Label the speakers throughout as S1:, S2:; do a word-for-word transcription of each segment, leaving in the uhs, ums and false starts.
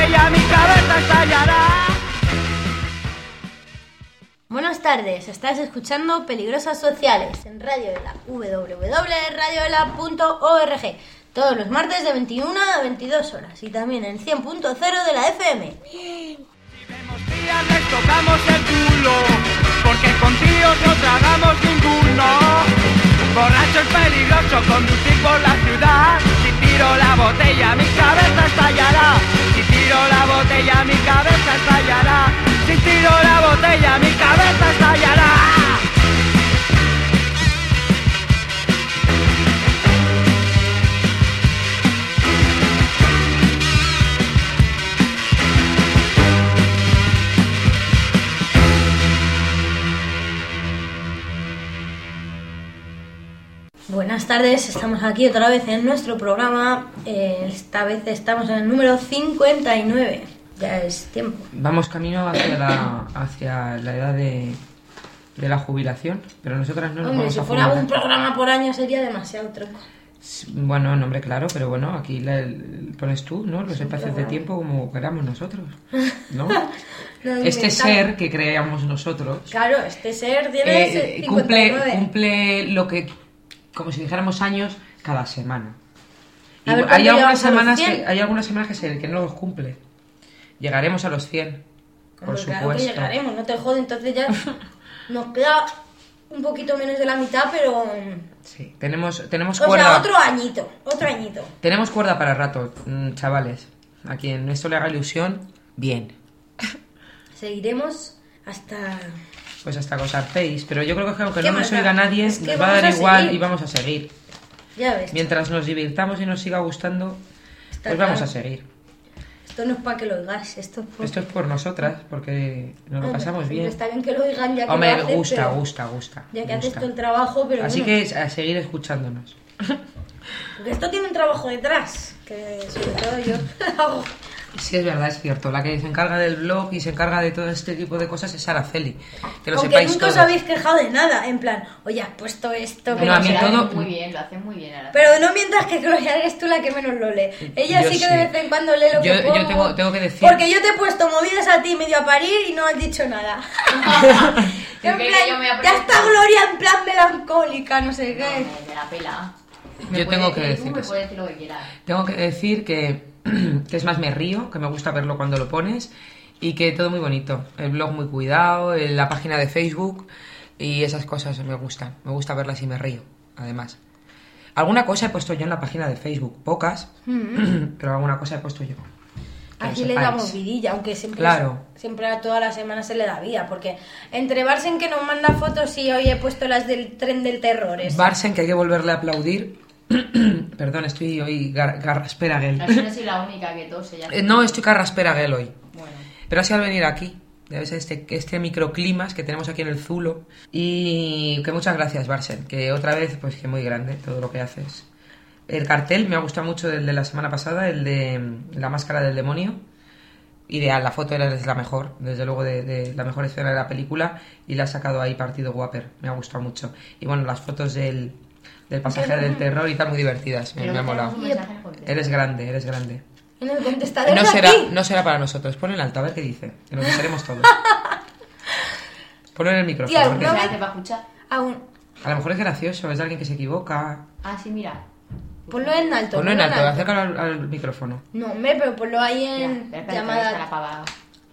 S1: botella mi cabeza estallará.
S2: Buenas tardes, estás escuchando Peligrosas Sociales en Radio Vela, w w w punto radio vela punto org, todos los martes de veintiuna a veintidós horas y también en cien punto cero de la F M.
S1: Si vemos tías les tocamos el culo, porque con tíos no tragamos ninguno. Borracho es peligroso conducir por la ciudad. Si tiro la botella mi cabeza estallará. Si tiro la botella mi cabeza estallará. Si tiro la botella mi cabeza estallará.
S2: Buenas tardes, estamos aquí otra vez en nuestro programa. Eh, esta vez estamos en el número cincuenta y nueve. Ya es tiempo.
S3: Vamos camino hacia la, hacia la edad de, de la jubilación, pero nosotras no nos
S2: Hombre,
S3: vamos
S2: si
S3: a
S2: fuera
S3: jubilar.
S2: un programa por año sería demasiado tronco.
S3: Bueno, nombre claro, pero bueno, aquí la, el- pones tú, ¿no? Los espacios de tiempo como queramos nosotros, ¿no?
S2: Lo
S3: Este
S2: inventamos.
S3: ser que creamos nosotros
S2: Claro, este ser tiene
S3: eh,
S2: cincuenta y nueve.
S3: cumple, cumple lo que, como si dijéramos años, cada semana. Y
S2: A ver,
S3: hay
S2: ¿cuándo
S3: algunas
S2: llegamos a los
S3: semanas
S2: cien?
S3: que hay algunas semanas que, se, que no los cumple. Llegaremos a los cien, por
S2: Hombre, claro que
S3: supuesto.
S2: llegaremos, no te jodes, entonces ya nos queda un poquito menos de la mitad, pero...
S3: Sí, tenemos, tenemos
S2: O
S3: cuerda.
S2: sea, otro añito, otro añito.
S3: Tenemos cuerda para rato, mm, chavales. A quien esto le haga ilusión, bien.
S2: Seguiremos hasta...
S3: Pues hasta que os hartéis. Pero yo creo que aunque
S2: ¿Qué
S3: no nos
S2: más da?
S3: oiga nadie,
S2: Es que
S3: nos va a
S2: vamos
S3: dar
S2: a
S3: igual
S2: seguir.
S3: y vamos a seguir.
S2: Ya ves,
S3: Mientras nos divirtamos y nos siga gustando,
S2: Está
S3: pues vamos
S2: claro.
S3: a seguir.
S2: esto no es para que lo oigáis, esto es por...
S3: Esto es por nosotras, porque nos lo
S2: Hombre,
S3: pasamos
S2: siempre
S3: bien.
S2: Está bien que lo oigan ya que
S3: Hombre,
S2: lo hacen,
S3: gusta,
S2: pero-
S3: gusta, gusta.
S2: Ya que haces
S3: gusta.
S2: todo el trabajo, pero
S3: Así
S2: bueno,
S3: que a seguir escuchándonos.
S2: porque esto tiene un trabajo detrás, que sobre todo yo hago.
S3: Sí, es verdad, es cierto. La que se encarga del blog y se encarga de todo este tipo de cosas es Araceli. Que lo
S2: Aunque
S3: sepáis
S2: nunca os
S3: todos.
S2: habéis quejado de nada, en plan, oye, has puesto esto,
S3: No, a mí
S4: lo
S3: todo-
S4: hacen muy bien, lo hacen muy bien ahora.
S2: pero no mientras que Gloria eres tú la que menos lo lee. Ella
S3: Yo
S2: sí que
S3: sí.
S2: de vez en cuando lee lo
S3: Yo-
S2: que pongo.
S3: yo tengo- tengo que decir-
S2: Porque yo te he puesto movidas a ti medio a parir y no has dicho nada.
S4: Yo
S2: En
S4: que
S2: plan,
S4: yo me voy a
S2: ya
S4: poner-
S2: está Gloria en plan melancólica, no sé qué.
S4: No, de la pela.
S3: Yo tengo que decir
S4: Tú me
S3: eso.
S4: puedes decir lo que quieras.
S3: Tengo que decir que, que es más me río, que me gusta verlo cuando lo pones y que todo muy bonito. El blog muy cuidado, eh, la página de Facebook y esas cosas me gustan. Me gusta verlas y me río, además. Alguna cosa he puesto yo en la página de Facebook, pocas, pero alguna cosa he puesto yo. Que lo
S2: Aquí le
S3: sepáis.
S2: damos vidilla, aunque siempre,
S3: Claro.
S2: siempre a todas las semanas se le da vida, porque entre Barsen que nos manda fotos y hoy he puesto las del tren del terror. ese.
S3: Barsen, que hay que volverle a aplaudir. Perdón, estoy hoy gar- garrasperaguel.
S4: Así no soy la única que tose ya.
S3: Eh, No, estoy carrasperaguel hoy.
S4: Bueno.
S3: Pero así al venir aquí, debe ser este, este microclimas que tenemos aquí en el Zulo. Y que muchas gracias, Barsen, que otra vez, pues que muy grande todo lo que haces. El cartel me ha gustado mucho el de la semana pasada, el de mm, la máscara del demonio. Ideal, la foto era es la mejor, desde luego de, de la mejor escena de la película y la ha sacado ahí partido guaper, me ha gustado mucho. Y bueno, las fotos del, del pasaje del terror y tal, muy divertidas, me,
S4: Creo
S3: me ha
S4: que tenemos
S3: molado.
S4: un mensaje en contexto.
S3: Eres grande, eres grande.
S2: En el contestador
S3: No
S2: de
S3: será,
S2: aquí.
S3: no será para nosotros, pon en alto, a ver qué dice, que nos enteremos todos. Ponlo en el micrófono.
S2: Tía,
S3: a ver qué
S2: ¿alguna
S3: dice.
S4: ¿Se hace para escuchar?
S2: Aún.
S3: A lo mejor es gracioso, es de alguien que se equivoca.
S4: Ah, sí, mira.
S2: Ponlo en alto.
S3: Ponlo en
S2: ponlo
S3: alto, acércalo al, al micrófono.
S2: No, hombre, pero ponlo ahí
S4: Mira,
S2: en
S4: espera, espera, espera, está la
S2: llamada.
S4: pava.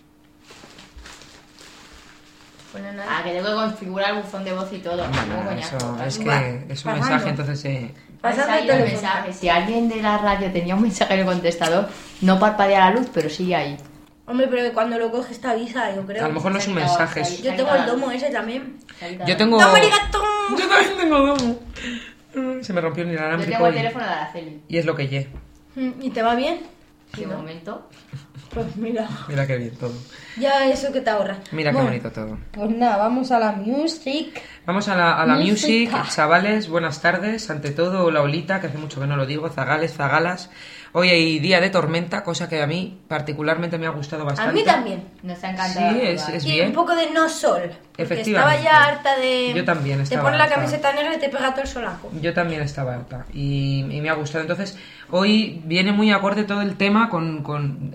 S2: Ponlo en
S4: Ah,
S2: alto.
S4: que tengo que configurar el buzón de voz y todo.
S3: Bueno,
S4: Tengo coñazo.
S3: eso es
S2: Va,
S3: que es un
S2: pasando.
S3: mensaje, entonces eh,
S2: Pasando
S4: Pasa ahí
S2: el
S4: el
S2: teléfono.
S4: mensaje. Si alguien de la radio tenía un mensaje en el contestador, no parpadea la luz, pero sigue ahí.
S2: Hombre, pero que cuando lo coges te avisa, yo creo.
S3: a lo mejor no es un
S4: Se ha
S3: mensaje.
S4: quitado,
S3: es-
S4: se ha
S2: Yo tengo el domo ese también.
S3: Yo tengo...
S2: ¡Domo arigato!
S3: Yo también tengo domo. Se me rompió el
S4: Yo
S3: inalámbrico
S4: tengo el
S3: y,
S4: teléfono de Araceli.
S3: y es lo que lle.
S2: ¿Y te va bien?
S4: De momento.
S2: Pues mira,
S3: Mira qué bien todo.
S2: ya eso que te ahorra.
S3: Mira qué
S2: Bueno,
S3: bonito todo.
S2: Pues nada, vamos a la music.
S3: Vamos a la, a la music,
S2: Música.
S3: chavales, buenas tardes. Ante todo, hola Olita, que hace mucho que no lo digo, zagales, zagalas. Hoy hay día de tormenta, cosa que a mí particularmente me ha gustado bastante.
S2: A mí también.
S4: Nos ha encantado.
S3: Sí, es-
S4: jugar.
S3: es-
S2: Y
S3: bien.
S2: un poco de no sol. Porque
S3: Efectivamente.
S2: estaba ya harta de...
S3: Yo también
S2: Te
S3: estaba
S2: pones la
S3: harta.
S2: camiseta negra y te pega todo el solaco.
S3: Yo también estaba harta y, y me ha gustado. Entonces, hoy viene muy acorde todo el tema con, con... Tendría que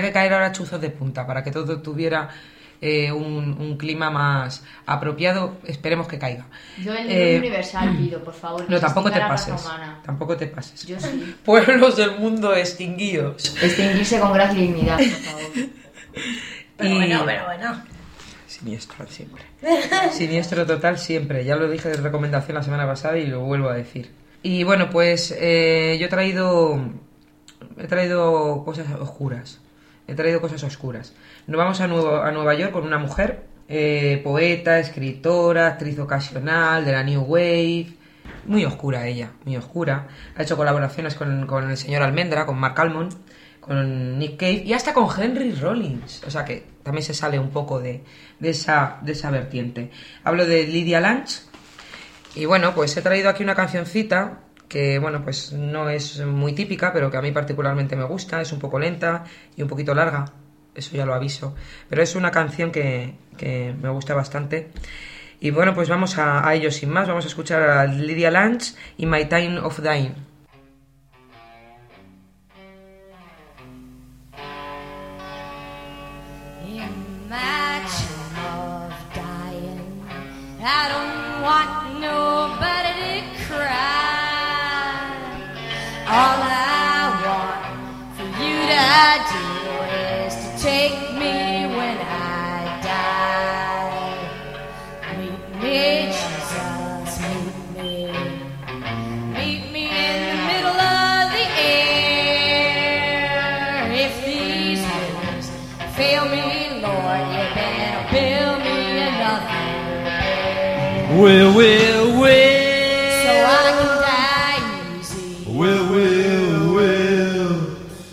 S3: que caer ahora chuzos de punta para que todo tuviera eh, un, un clima más apropiado. Esperemos que caiga.
S4: Yo el
S3: Eh,
S4: universal pido, por favor. que
S3: No,
S4: se
S3: tampoco te
S4: extinga la raza
S3: pases.
S4: humana.
S3: Tampoco te pases.
S4: Yo sí.
S3: Pueblos del mundo extinguidos.
S4: Extinguirse con gracia y dignidad, por favor.
S2: Pero
S3: Y-
S2: bueno, pero bueno.
S3: Siniestro siempre. Siniestro total siempre. Ya lo dije de recomendación la semana pasada y lo vuelvo a decir. Y bueno, pues eh, yo he traído he traído cosas oscuras. He traído cosas oscuras. Nos vamos a, Nuevo, a Nueva York con una mujer, eh, poeta, escritora, actriz ocasional de la New Wave. Muy oscura ella, muy oscura. Ha hecho colaboraciones con, con el señor Almendra, con Mark Almond, con Nick Cave y hasta con Henry Rollins. O sea que también se sale un poco de, de, esa, de esa vertiente. Hablo de Lydia Lunch. Y bueno, pues he traído aquí una cancioncita que, bueno, pues no es muy típica, pero que a mí particularmente me gusta. Es un poco lenta y un poquito larga, eso ya lo aviso. Pero es una canción que, que me gusta bastante. Y bueno, pues vamos a, a ello sin más. Vamos a escuchar a Lydia Lunch y My Time of Dying.
S5: Imagine of dying. I don't want nobody to cry. All I want for you to do is to take me when I die. Meet me, Jesus, meet me. Meet me in the middle of the air. If these wings fail me, Lord, you better build me another.
S1: Well, well, well.
S5: So I can die easy.
S1: Well, well, well.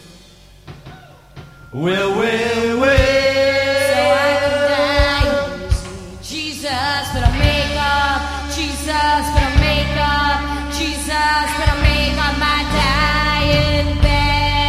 S1: Well, well, well.
S5: So I can die easy. Jesus, better make up. Jesus, better make up. Jesus, better make up my dying bed.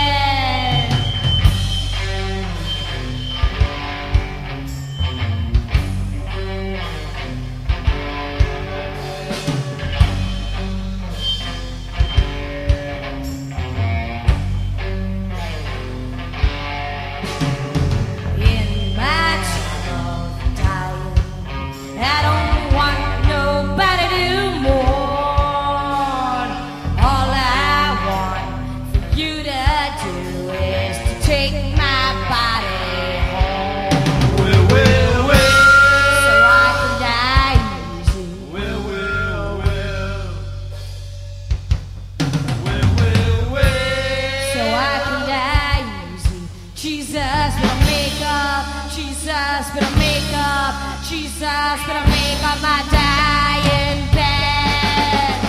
S5: In my time of dying, I don't want nobody to mourn. All I want for you to do is to take my body home,
S1: Well, well, well.
S5: so I can die easy.
S1: Well, well, well. Well, well, well.
S5: So I can die easy. Jesus, better make up. Jesus, better make up. Jesus, better make up my dying bed.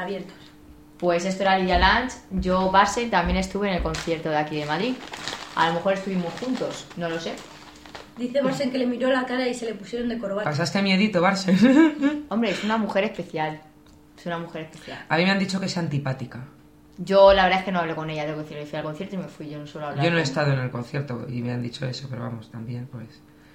S2: abiertos.
S4: Pues esto era Lydia Lunch. Yo, Barcel, también estuve en el concierto de aquí de Madrid. A lo mejor estuvimos juntos, no lo sé.
S2: Dice Barsen que le miró la cara y se le pusieron de corbata.
S3: ¿Pasaste miedito, Barsen?
S4: Hombre, es una mujer especial. Es una mujer especial.
S3: A mí me han dicho que es antipática.
S4: Yo la verdad es que no hablé con ella, tengo que decirlo. Fui al concierto y me fui, yo no suelo hablar.
S3: Yo no he
S4: con...
S3: estado en el concierto y me han dicho eso, pero vamos, también pues...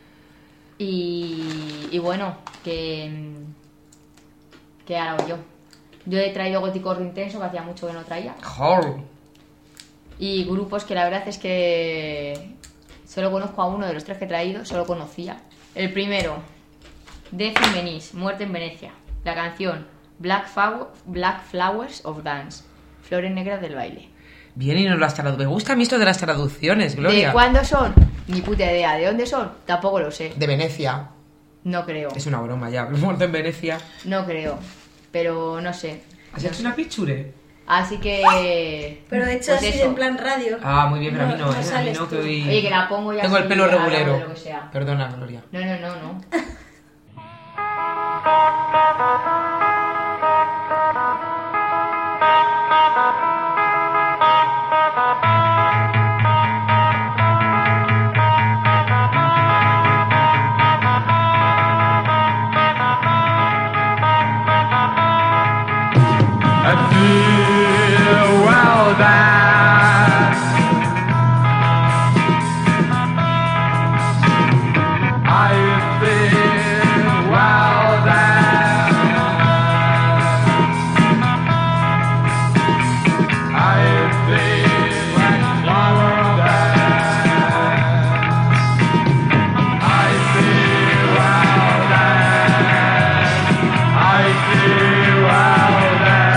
S4: Y, y bueno, que... ¿Qué hago yo? Yo he traído Gótico Horror Intenso, que hacía mucho que no traía.
S3: ¡Horror!
S4: Y grupos que la verdad es que... Solo conozco a uno de los tres que he traído, solo conocía. El primero, Death in Venice, Muerte en Venecia. La canción Black, Fa- Black Flowers of Dance, Flores Negras del Baile.
S3: Bien, y nos las tradu- Me gusta a mí esto de las traducciones, Gloria.
S4: ¿De cuándo son? Ni puta idea. ¿De dónde son? Tampoco lo sé.
S3: De Venecia.
S4: No creo.
S3: Es una broma ya. Muerto en Venecia.
S4: No creo. Pero no sé.
S3: ¿Has
S4: No
S3: hecho
S4: sé.
S3: una picture?
S4: Así que...
S2: Pero de hecho
S4: pues
S2: así
S4: eso.
S2: de en plan radio.
S3: Ah, muy bien, pero a mí no,
S2: No,
S3: ¿eh?
S2: no
S3: A mí
S2: sales
S3: no, que
S2: tú.
S3: hoy...
S4: Oye, que la pongo ya
S3: Tengo el
S4: así,
S3: pelo
S4: hablando
S3: regulero.
S4: de lo que sea.
S3: Perdona, Gloria.
S4: No, no, no, no.
S1: I feel well that I feel well that I feel like flower that I feel well that I feel well that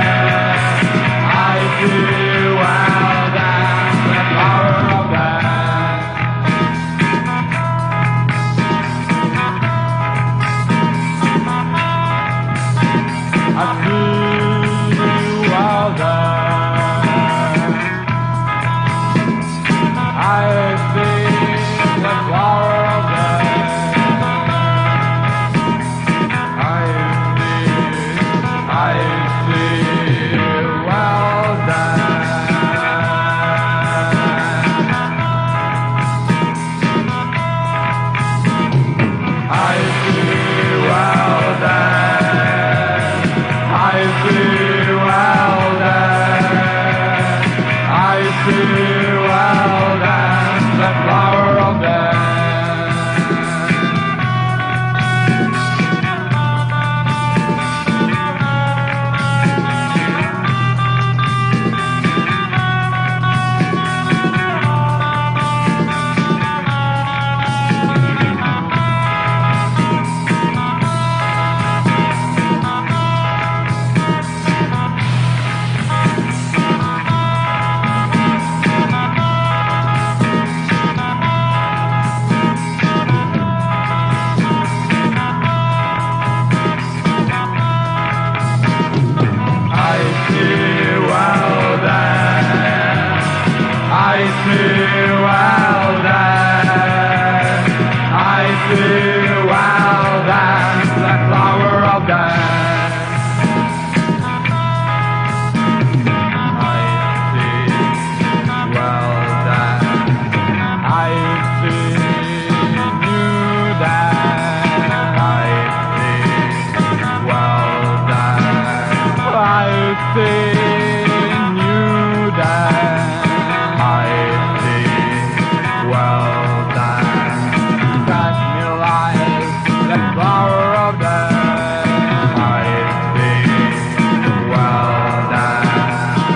S1: I feel well that the power of that I feel well that I feel the power of that I feel I feel well that I feel well that I feel well that I feel well that the flower of that I feel well that I feel well that I feel well that the flower of that I feel well that I feel new that I feel well that I feel new that I feel well that touch me like the flower of that I feel well that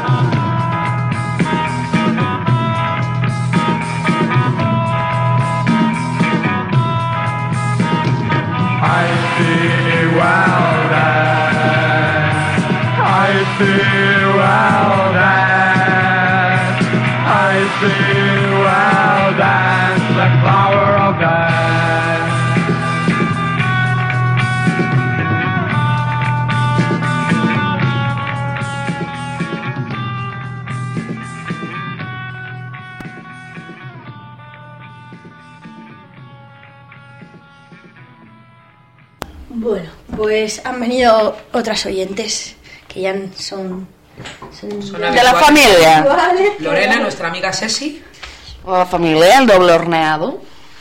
S1: I feel well that I feel well that I feel well that the flower of that
S2: Bueno, pues han venido otras oyentes que ya son... son,
S3: Son
S2: ya-
S6: De la
S3: habituales.
S6: familia.
S2: Vale,
S3: Lorena,
S2: pero-
S3: nuestra amiga Ceci.
S6: O la familia, el doble horneado.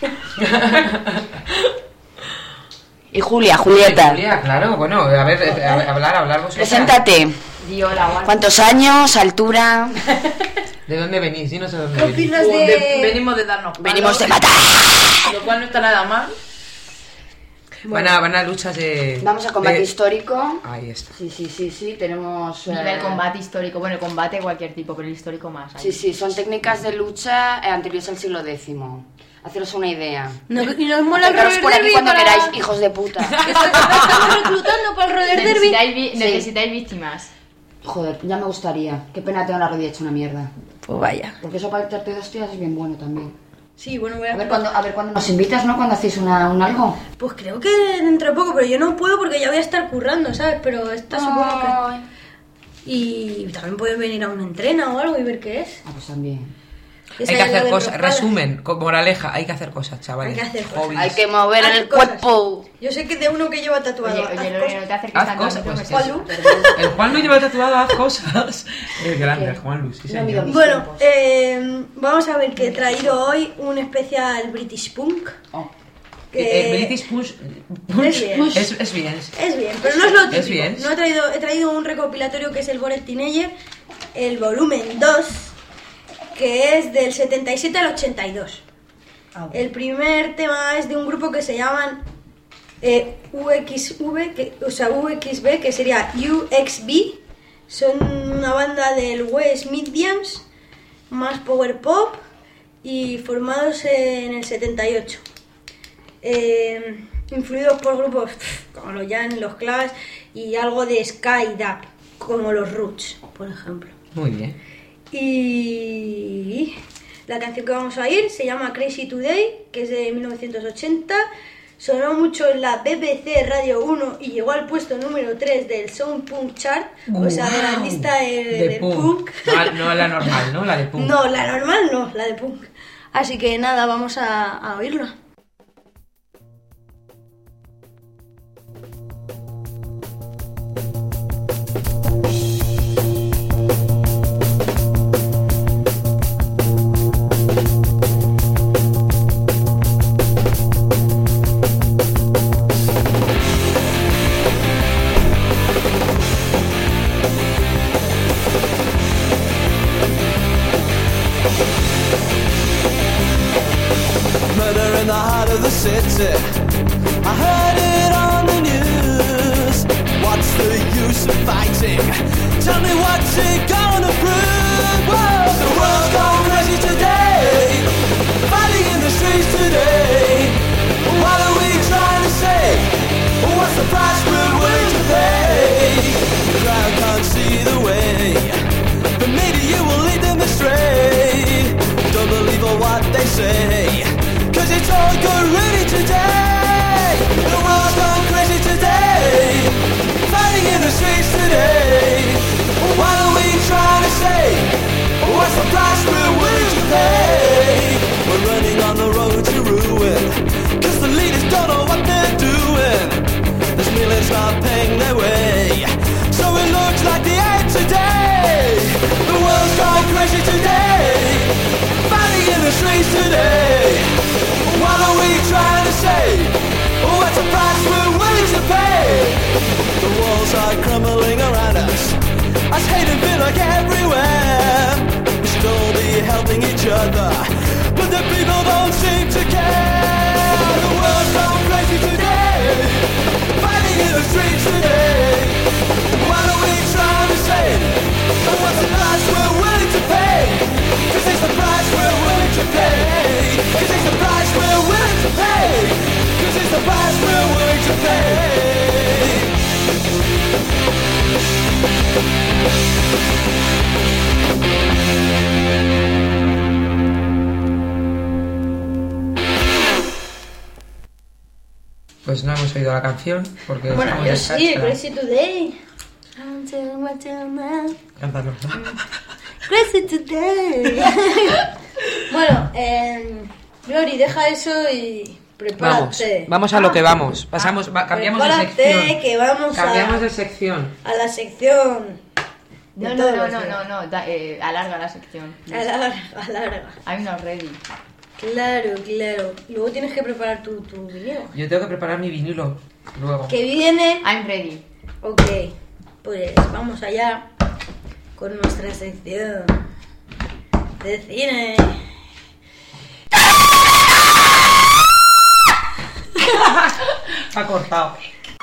S6: Y Julia, Julieta.
S3: Julia, claro, bueno, a ver, eh, a- hablar, hablar vosotras.
S6: Preséntate.
S4: Di hola, guarda.
S6: ¿Cuántos años? ¿Altura?
S3: ¿De dónde venís? Dinos de dónde
S2: ¿Qué
S3: venís.
S2: opinas
S7: De-
S2: de...?
S7: venimos de darnos palos,
S6: Venimos de matar.
S7: lo cual no está nada mal.
S3: Van a, van a luchas de...
S6: Vamos a combate
S3: de-
S6: histórico.
S3: Ahí está.
S6: Sí, sí, sí, sí, tenemos... eh,
S4: Nivel combate histórico. Bueno, el combate de cualquier tipo, pero el histórico más.
S6: Sí, sí, son técnicas de lucha eh, anteriores al siglo décimo. Haceros una idea.
S2: No, y nos mola el
S6: Acercaros
S2: roller
S6: por aquí
S2: derby
S6: cuando
S2: para...
S6: queráis, hijos de puta.
S2: Estamos reclutando para el roller derby.
S4: Necesitáis, vi-
S6: Sí.
S4: necesitáis víctimas.
S6: Joder, ya me gustaría. Qué pena tengo la rodilla hecha una mierda.
S2: Pues vaya.
S6: Porque eso para echarte dos tías es bien bueno también.
S2: Sí, bueno, voy
S6: A
S2: a...
S6: ver cuándo, a ver cuándo nos invitas, ¿no? Cuando hacéis una, un algo.
S2: Pues creo que dentro de poco, pero yo no puedo porque ya voy a estar currando, ¿sabes? Pero esta supongo
S6: Ay.
S2: que... Y también puedes venir a una entrena o algo y ver qué es.
S6: Ah, pues también.
S2: Que
S3: Hay
S2: se
S3: que
S2: haya
S3: hacer
S2: dado
S3: cosas.
S2: de espaldas.
S3: Resumen, con moraleja, hay que hacer cosas, chavales.
S2: Hay que hacer cosas.
S3: Hobbies.
S6: Hay que mover
S2: Haz
S6: el
S2: cosas.
S6: cuerpo.
S2: Yo sé que de uno que lleva tatuado.
S4: Oye,
S2: haz
S4: oye,
S2: cosas.
S4: Lorena, no te acerques
S3: Haz
S4: tanto
S3: cosas,
S4: al
S3: pues,
S4: micro,
S3: sí.
S4: que
S2: Juanlu.
S3: El Juan lo lleva tatuado, haz cosas. Es grande, el Juan Luis, sí,
S6: No mido
S3: señor.
S6: mis
S2: Bueno,
S6: tiempos.
S2: eh, vamos a ver que he traído hoy un especial British Punk.
S6: Oh.
S2: Que
S3: Eh, British Push,
S2: Es bien.
S3: es, es bien.
S2: es bien, pero no es lo típico.
S3: Es bien.
S2: No he traído, he traído un recopilatorio que es el Bored Teenager, el volumen dos, que es del setenta y siete al ochenta y dos. El primer tema es de un grupo que se llaman eh, U X V, que, o sea, U X B, que sería U X B. Son una banda del West Midlands, más power pop, y formados en el setenta y ocho. Eh, influidos por grupos pff, como los Jan, los Clash y algo de Sky Dub, como los Roots, por ejemplo.
S3: Muy bien.
S2: Y la canción que vamos a oír se llama Crazy Today, que es de mil novecientos ochenta. Sonó mucho en la B B C Radio uno y llegó al puesto número tres del Sound Punk Chart, o sea, de la
S3: Guau.
S2: lista de,
S3: De
S2: del
S3: punk.
S2: punk.
S3: No, no la normal, ¿no? La de punk.
S2: No, la normal no, la de punk. Así que nada, vamos a, a oírlo.
S8: Murder in the heart of the city. I heard it on the news. What's the use of fighting? Tell me what's it gonna prove? Whoa, the world's gone crazy today. Fighting in the streets today. What are we trying to say? What's the price we're willing to pay? The crowd can't see the way, but maybe you will lead them astray. Don't believe all what they say, cause it's all good really today. The world's gone crazy today. Fighting in the streets today. What are we trying to say? What's the price we're willing to pay? We're running on the road to ruin, cause the leaders don't know what they're doing. There's millions not paying their way, so it looks like the end today. The world's gone crazy today. Fighting in the streets today. What are we trying to say? What's the price we're willing to pay? The walls are crumbling around us, as hate and fear like everywhere. We should all be helping each other, but the people don't seem to care. The world's gone crazy today. Fighting in the streets today. What are we trying to say? What's the price we're willing to pay? Cause it's the price we're willing to pay. Cause it's the price we're willing to pay. Cause it's the price we're willing to pay.
S3: Pues no hemos oído la canción porque
S2: Bueno,
S3: estamos
S2: yo
S3: de
S2: sí,
S3: cháchara.
S2: Crazy Today. Until what till now.
S3: Cántalo.
S2: Crazy Today. Bueno, eh, Glory, deja eso y Prepárate.
S3: Vamos, vamos a lo que vamos. Pasamos, va- cambiamos de
S2: Prepárate,
S3: sección.
S2: que vamos
S3: Cambiamos
S2: a,
S3: de sección.
S2: a la sección. de
S4: No, no,
S2: todos
S4: no,
S2: los
S4: no,
S2: días.
S4: no, no, da- eh, alarga la sección.
S2: Alarga, alarga.
S4: I'm not ready.
S2: Claro, claro. Luego tienes que preparar tu, tu vinilo.
S3: Yo tengo que preparar mi vinilo luego.
S2: Que viene.
S4: I'm ready.
S2: Ok, pues vamos allá con nuestra sección de cine.
S3: Ha cortado.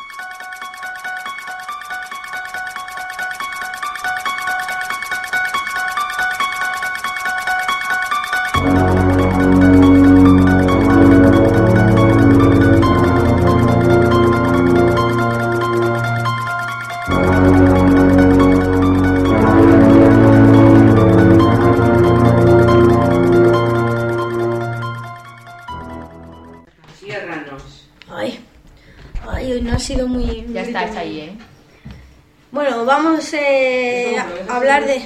S3: Ciérranos.
S2: Ay, ay, hoy no ha sido muy...
S4: Ya
S2: muy
S4: está
S2: bien.
S4: hecha ahí, ¿eh?
S2: Bueno, vamos eh, a hablar de,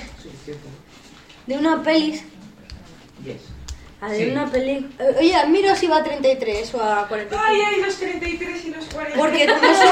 S2: de una peli.
S3: Yes.
S2: A de
S3: Sí.
S2: una peli. eh, Oye, mira si va a treinta y tres o a cuarenta y cinco.
S3: Ay, ay, los treinta y tres y los cuarenta.
S2: Porque como eso...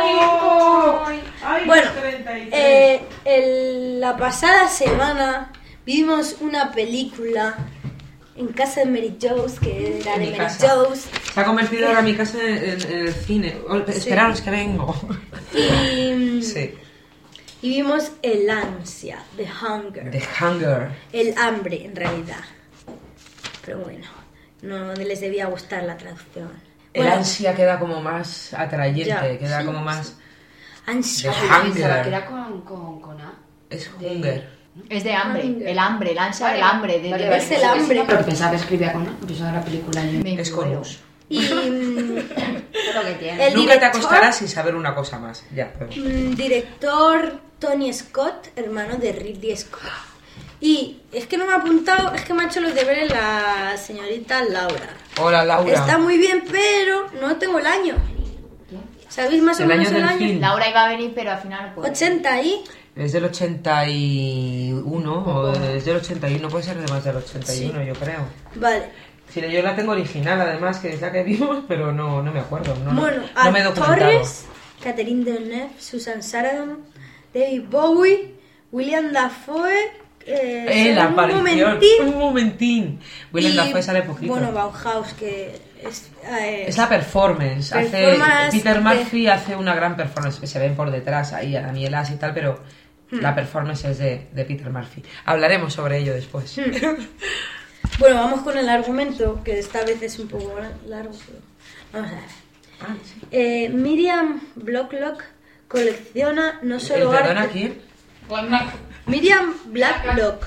S3: Ay, ay,
S2: Bueno,
S3: los treinta y tres.
S2: eh, el- la pasada semana vimos una película en casa de Mary Jo's, que era
S3: En
S2: de
S3: mi
S2: Mary
S3: casa.
S2: Jo's.
S3: Se ha convertido ahora mi casa en, en- en el cine. Oh, esperaros que vengo.
S2: Y,
S3: Sí.
S2: y vimos El ansia, The Hunger.
S3: The Hunger.
S2: El hambre, en realidad. Pero bueno, no les debía gustar la traducción.
S3: El
S2: Bueno,
S3: ansia queda como más atrayente,
S2: Ya,
S3: queda
S2: sí,
S3: como más...
S2: ansia.
S3: The
S6: Yo pensaba
S3: Hunger.
S6: que era con, con, con A.
S3: Es Hunger.
S4: Es de hambre,
S2: Hunger.
S4: el hambre, el ansia
S6: Vale,
S4: del hambre. De,
S6: vale,
S4: de-
S6: vale,
S2: es el
S6: pues
S2: hambre.
S6: sí, Pero pensaba que escribía con A. Empezó la película yo.
S4: Me
S3: Es con
S4: muero.
S3: us.
S2: Y mm,
S4: Es lo que tiene.
S2: El
S3: Nunca te
S2: director-
S3: acostarás sin saber una cosa más. Ya, pero...
S2: mm, director Tony Scott, hermano de Ridley Scott. Y es que no me ha apuntado, es que me ha hecho los deberes la señorita Laura.
S3: Hola, Laura.
S2: Está muy bien, pero no tengo el año. ¿Sabéis más o
S3: El
S2: menos
S3: año
S2: el
S3: del
S2: año?
S3: film.
S4: Laura iba a venir, pero al final no puede.
S2: ochenta y...
S3: Es del ochenta y uno, o es del ochenta y uno, puede ser de más del ochenta y uno, yo creo.
S2: Vale.
S3: Sí, yo la tengo original, además, que es la que vimos, pero no, no me acuerdo. No, no-
S2: Bueno,
S3: no, me he documentado.
S2: actores, Catherine Deneuve, Susan Sarandon, David Bowie, William Dafoe... Eh,
S3: Eh,
S2: solo
S3: la
S2: un
S3: aparición.
S2: momentín,
S3: Un momentín. William
S2: y,
S3: Dafoe sale poquito.
S2: Bueno, Bauhaus, que es... eh,
S3: Es la performance. Hace,
S2: Performance
S3: Peter
S2: de-
S3: Murphy hace una gran performance. Se ven por detrás ahí a Daniel Ash y tal, pero
S2: Hmm.
S3: la performance es de, de Peter Murphy. Hablaremos sobre ello después.
S2: Hmm. Bueno, vamos con el argumento, que esta vez es un poco largo, pero vamos a ver.
S3: Ah, sí.
S2: Eh, Miriam Blacklock colecciona no
S3: Eh,
S2: solo
S3: ¿Perdona
S2: arte...
S3: quién?
S2: Miriam Blacklock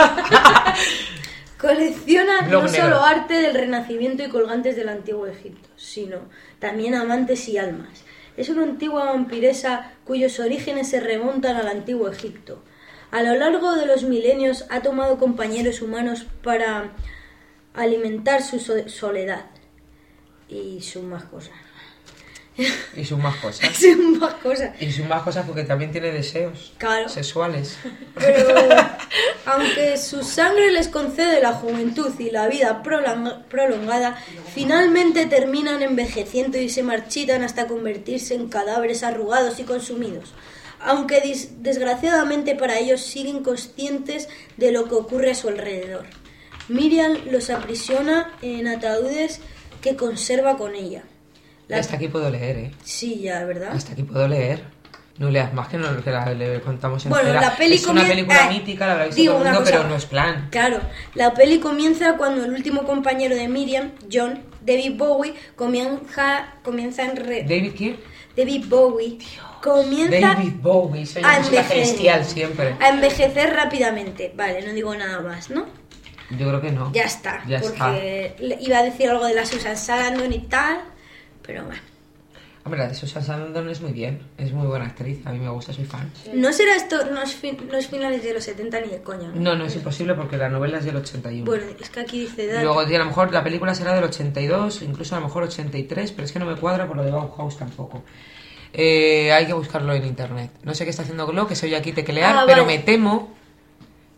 S2: colecciona
S3: Blog
S2: no
S3: negro.
S2: solo arte del Renacimiento y colgantes del Antiguo Egipto, sino también amantes y almas. Es una antigua vampiresa cuyos orígenes se remontan al Antiguo Egipto. A lo largo de los milenios ha tomado compañeros humanos para alimentar su so- soledad y sus más cosas.
S3: Y sus más cosas.
S2: Sus más cosas.
S3: Y sus más cosas porque también tiene deseos
S2: Claro.
S3: sexuales.
S2: Pero aunque su sangre les concede la juventud y la vida prolong- prolongada, finalmente terminan envejeciendo y se marchitan hasta convertirse en cadáveres arrugados y consumidos. Aunque dis- desgraciadamente para ellos siguen conscientes de lo que ocurre a su alrededor. Miriam los aprisiona en ataúdes que conserva con ella. La-
S3: Hasta aquí puedo leer, ¿eh?
S2: Sí, ya, ¿verdad?
S3: Hasta aquí puedo leer. No leas más que, no, que la, le contamos
S2: Bueno,
S3: entera.
S2: la peli
S3: Es una
S2: comien-
S3: película
S2: eh,
S3: mítica, la habréis visto
S2: digo
S3: todo el
S2: una
S3: mundo,
S2: cosa.
S3: pero no es plan.
S2: Claro, la peli comienza cuando el último compañero de Miriam, John, David Bowie, comienza, comienza en re-
S3: ¿David quién?
S2: David Bowie comienza
S3: David Bowie, soy
S2: a
S3: una música
S2: envejecer.
S3: celestial siempre.
S2: a envejecer rápidamente. Vale, no digo nada más, ¿no?
S3: Yo creo que no.
S2: Ya está,
S3: Ya
S2: porque le- iba a decir algo de la Susan Sarandon y tal, pero bueno.
S3: Hombre, la de Susan Sarandon es muy bien, es muy buena actriz, a mí me gusta, soy fan.
S2: No será esto, no es, fin- no es finales de los setenta ni de coña, ¿no?
S3: No, no es imposible porque la novela es del ochenta y uno.
S2: Bueno, es que aquí dice
S3: Y
S2: edad.
S3: luego, tío, a lo mejor la película será del ochenta y dos, incluso a lo mejor ochenta y tres, pero es que no me cuadra por lo de Bauhaus tampoco. Eh, hay que buscarlo en internet. No sé qué está haciendo Glo, que soy aquí teclear,
S2: Ah,
S3: pero
S2: vale.
S3: me temo,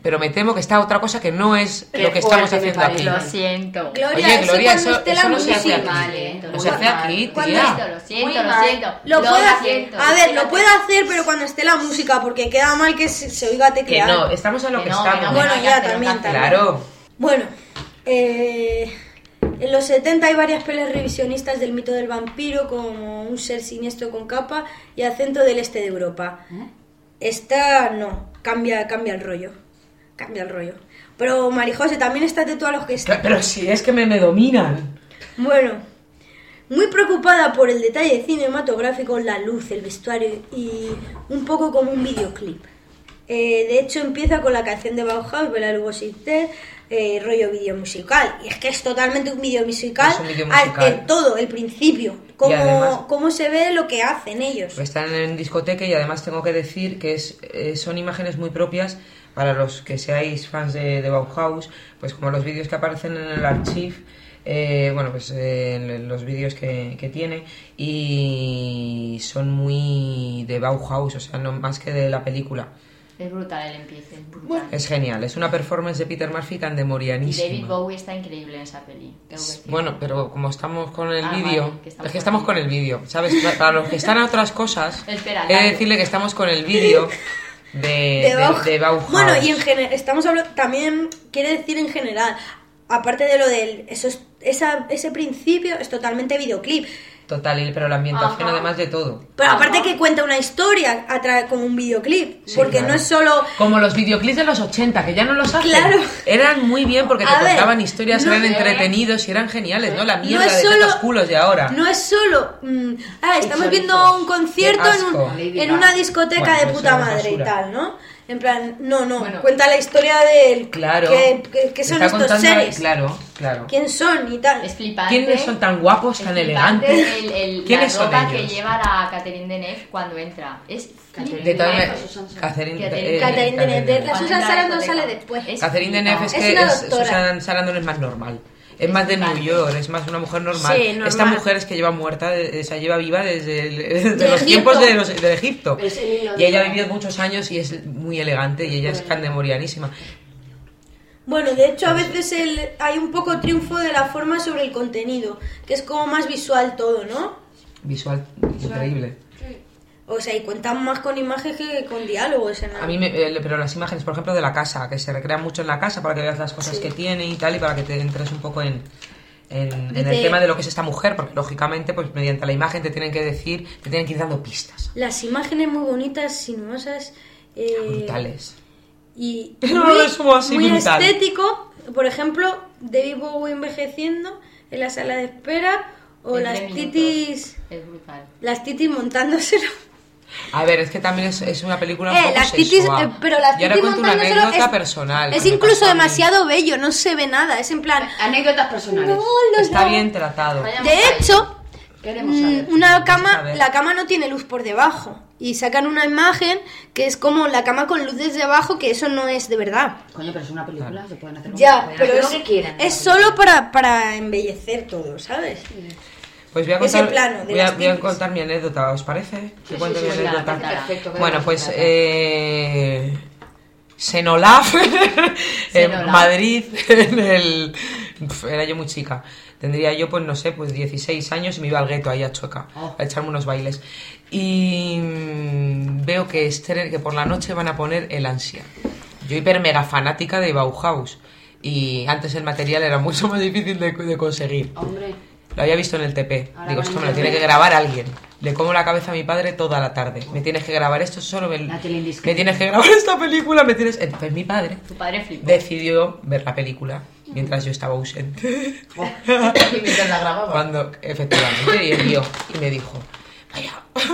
S3: pero me temo que está otra cosa que no es
S6: Qué
S3: lo que estamos
S6: fuerte me
S3: haciendo aquí.
S6: parece.
S4: Lo siento.
S2: Gloria,
S3: Oye,
S2: eso
S3: Gloria,
S2: cuando
S3: eso,
S2: esté
S3: eso
S2: la
S3: no se hace
S2: música.
S3: aquí.
S6: Mal, ¿eh?
S3: No
S6: Muy
S3: se hace
S6: mal.
S3: aquí,
S2: Cuando
S3: tía.
S4: Lo siento, lo siento,
S6: Muy
S4: lo
S6: mal.
S4: siento.
S2: Lo
S4: Lo
S2: puedo hacer,
S4: siento.
S2: a ver, lo puedo hacer, pero cuando esté la música, porque queda mal que se, se oiga
S3: Que
S2: teclear.
S3: no, estamos a lo
S4: Que
S3: que
S4: no, que
S3: estamos.
S4: no,
S2: Bueno,
S4: que no,
S2: ya,
S4: que no,
S2: también,
S4: que
S2: también.
S3: Claro.
S2: Bueno, eh, en los setenta hay varias pelis revisionistas del mito del vampiro, como un ser siniestro con capa y acento del este de Europa. Esta no, cambia, cambia el rollo. Cambia el rollo. Pero Marijose, también estate tú a los que están.
S3: Pero si es que me, me dominan.
S2: Bueno, muy preocupada por el detalle cinematográfico, la luz, el vestuario y un poco como un videoclip. Eh, de hecho, empieza con la canción de Bauhaus, Bela Lugosi, eh, rollo video musical. Y es que es totalmente un video musical.
S3: Es un video
S2: al-
S3: musical.
S2: el todo, el principio. Cómo,
S3: además-
S2: cómo se ve lo que hacen ellos.
S3: Están en discoteca y además tengo que decir que es, eh, son imágenes muy propias para los que seáis fans de, de Bauhaus, pues como los vídeos que aparecen en el archive, eh, bueno, pues eh, en los vídeos que, que tiene, y son muy de Bauhaus, o sea, no más que de la película.
S4: Es brutal el empiece, es brutal.
S3: Es genial, es una performance de Peter Murphy
S4: Y
S3: candemorianísima.
S4: David Bowie está increíble en esa peli. tengo que decir.
S3: Bueno, pero como estamos con el
S4: Ah,
S3: vídeo,
S4: vale, que estamos
S3: es que
S4: con
S3: estamos
S4: el
S3: con el vídeo, ¿sabes? Para los que están a otras cosas,
S4: Espera,
S3: he de
S4: dale.
S3: decirle que estamos con el vídeo de, de,
S2: Bauhaus.
S3: de Bauhaus.
S2: Bueno, y en general, estamos hablando, también quiere decir en general, aparte de lo del, eso es- esa, ese principio es totalmente videoclip.
S3: Total, y- pero la ambientación
S6: Ajá.
S3: además de todo.
S2: Pero aparte que cuenta una historia a tra- como un videoclip,
S3: Sí,
S2: porque
S3: claro.
S2: no es solo...
S3: Como los videoclips de los ochenta, que ya no los hacen.
S2: Claro.
S3: Eran muy bien porque te
S2: A ver,
S3: contaban historias,
S2: no
S3: eran
S2: sé.
S3: entretenidos y eran geniales, ¿no? La mierda
S2: no es
S3: de
S2: solo,
S3: estos culos de ahora.
S2: No es solo... mm, ah, estamos
S6: chorizos.
S2: viendo un concierto
S3: Qué
S2: en,
S3: asco.
S2: un-
S6: Lady
S2: en
S6: Gaga.
S2: una discoteca
S3: Bueno,
S2: de
S3: pues
S2: puta
S3: es
S2: madre y
S3: basura.
S2: tal, ¿no? En plan, no, no,
S4: Bueno.
S2: cuenta la historia del...
S3: Claro.
S2: Que, que- que son
S3: Está
S2: estos
S3: contando-
S2: seres.
S3: Claro, claro.
S2: ¿Quién son y tal?
S4: Es flipante.
S3: ¿Quiénes son tan guapos,
S4: Es
S3: tan
S4: flipante
S3: elegantes?
S4: El, el,
S3: ¿Quiénes
S4: la
S3: son
S4: ropa
S3: ellos?
S4: que lleva la Catherine Deneuve cuando entra. Es
S6: Catherine
S3: De todas
S6: Deneuve,
S3: maneras,
S6: Susan Sarandon.
S3: Catherine,
S4: Catherine-
S3: eh,
S2: Catherine Deneuve. La
S4: Cuando
S2: Susan
S4: entra a la
S2: Sarandon
S4: discoteca.
S2: sale después.
S4: Es
S3: Catherine Deneuve es
S2: Es
S3: que
S2: una
S3: es,
S2: doctora.
S3: Susan Sarandon es más normal. Es más de New
S4: flipante.
S3: York, es más una mujer normal.
S2: Sí, normal.
S3: Esta mujer es que lleva muerta, de- se lleva viva desde, el- desde
S2: De
S3: los
S2: Egipto.
S3: tiempos de, los, de Egipto.
S6: Pero ese niño
S3: Y ella ha
S6: no.
S3: vivido muchos años y es muy elegante y ella es candemorianísima.
S2: Bueno, de hecho a veces el- hay un poco triunfo de la forma sobre el contenido, que es como más visual todo, ¿no?
S3: Visual, increíble.
S2: O sea, y cuentan más con imágenes que con diálogos. En el-
S3: A mí, me, eh, pero las imágenes, por ejemplo, de la casa, que se recrean mucho en la casa para que veas las cosas
S2: Sí.
S3: que tiene y tal, y para que te entres un poco en, en, en el
S2: Dice-
S3: tema de lo que es esta mujer, porque lógicamente, pues mediante la imagen te tienen que decir, te tienen que ir dando pistas
S2: Las imágenes muy bonitas, sinuosas. eh,
S3: brutales.
S2: Y
S3: No,
S2: muy,
S3: es como así
S2: muy
S3: brutal.
S2: estético. Por ejemplo, David Bowie envejeciendo en la sala de espera o
S4: En
S2: las
S4: tres minutos.
S2: titis,
S4: Es brutal.
S2: las titis montándoselo.
S3: A ver, es que también es, es una película un
S2: Eh,
S3: poco
S2: las titis,
S3: sexual.
S2: eh, pero las
S3: Y ahora
S2: titis
S3: cuento una
S2: montándoselo
S3: anécdota
S2: es-
S3: personal.
S2: Es
S3: que me
S2: incluso
S3: pasó a mí.
S2: demasiado bello, no se ve nada. Es en plan.
S6: Anécdotas personales.
S2: No, no,
S3: Está
S2: no.
S3: bien tratado.
S6: Vayamos
S2: De
S6: ahí.
S2: hecho,
S6: Queremos
S2: mm,
S6: saber.
S2: una
S3: Vamos a
S2: cama,
S3: ver.
S2: la cama no tiene luz por debajo. Y sacan una imagen que es como la cama con luces debajo, que eso no es de verdad.
S6: Coño, pero es una película, se pueden hacer
S2: Ya,
S6: pueden
S2: pero
S6: hacer
S2: es,
S6: lo que quieran.
S2: es solo para, para embellecer todo, ¿sabes?
S3: Pues voy a
S2: Ese
S3: contar,
S2: plano de
S3: voy a,
S2: las
S3: voy a
S2: titis.
S3: contar mi anécdota, ¿os parece?
S6: Sí,
S3: Que cuente
S6: sí,
S3: mi
S6: sí,
S3: anécdota.
S6: claro, perfecto, que
S3: Bueno,
S6: vemos
S3: pues
S6: la
S3: eh, Senolaf en
S4: Senolaf.
S3: Madrid, en el, pf, era yo muy chica. Tendría yo, pues no sé, pues dieciséis años y me iba al gueto ahí a Chueca
S6: Oh.
S3: a echarme unos bailes. Y mm, veo que, estre- que por la noche van a poner El Ansia. Yo hiper mega fanática de Bauhaus. Y antes el material era mucho más difícil de, de conseguir.
S6: Hombre,
S3: Lo había visto en el T P.
S6: Ahora
S3: Digo,
S6: van
S3: esto
S6: a
S3: me lo tiene que
S6: entender.
S3: grabar alguien. Le como la cabeza a mi padre toda la tarde. Me tienes que grabar esto, solo me,
S6: La tele indiscreta.
S3: me tienes que grabar esta película. Me tienes... Entonces mi padre
S4: Tu padre flipó.
S3: decidió ver la película mientras yo estaba ausente.
S7: Y mientras la grababa.
S3: Cuando, efectivamente, y él vio y me dijo, vaya...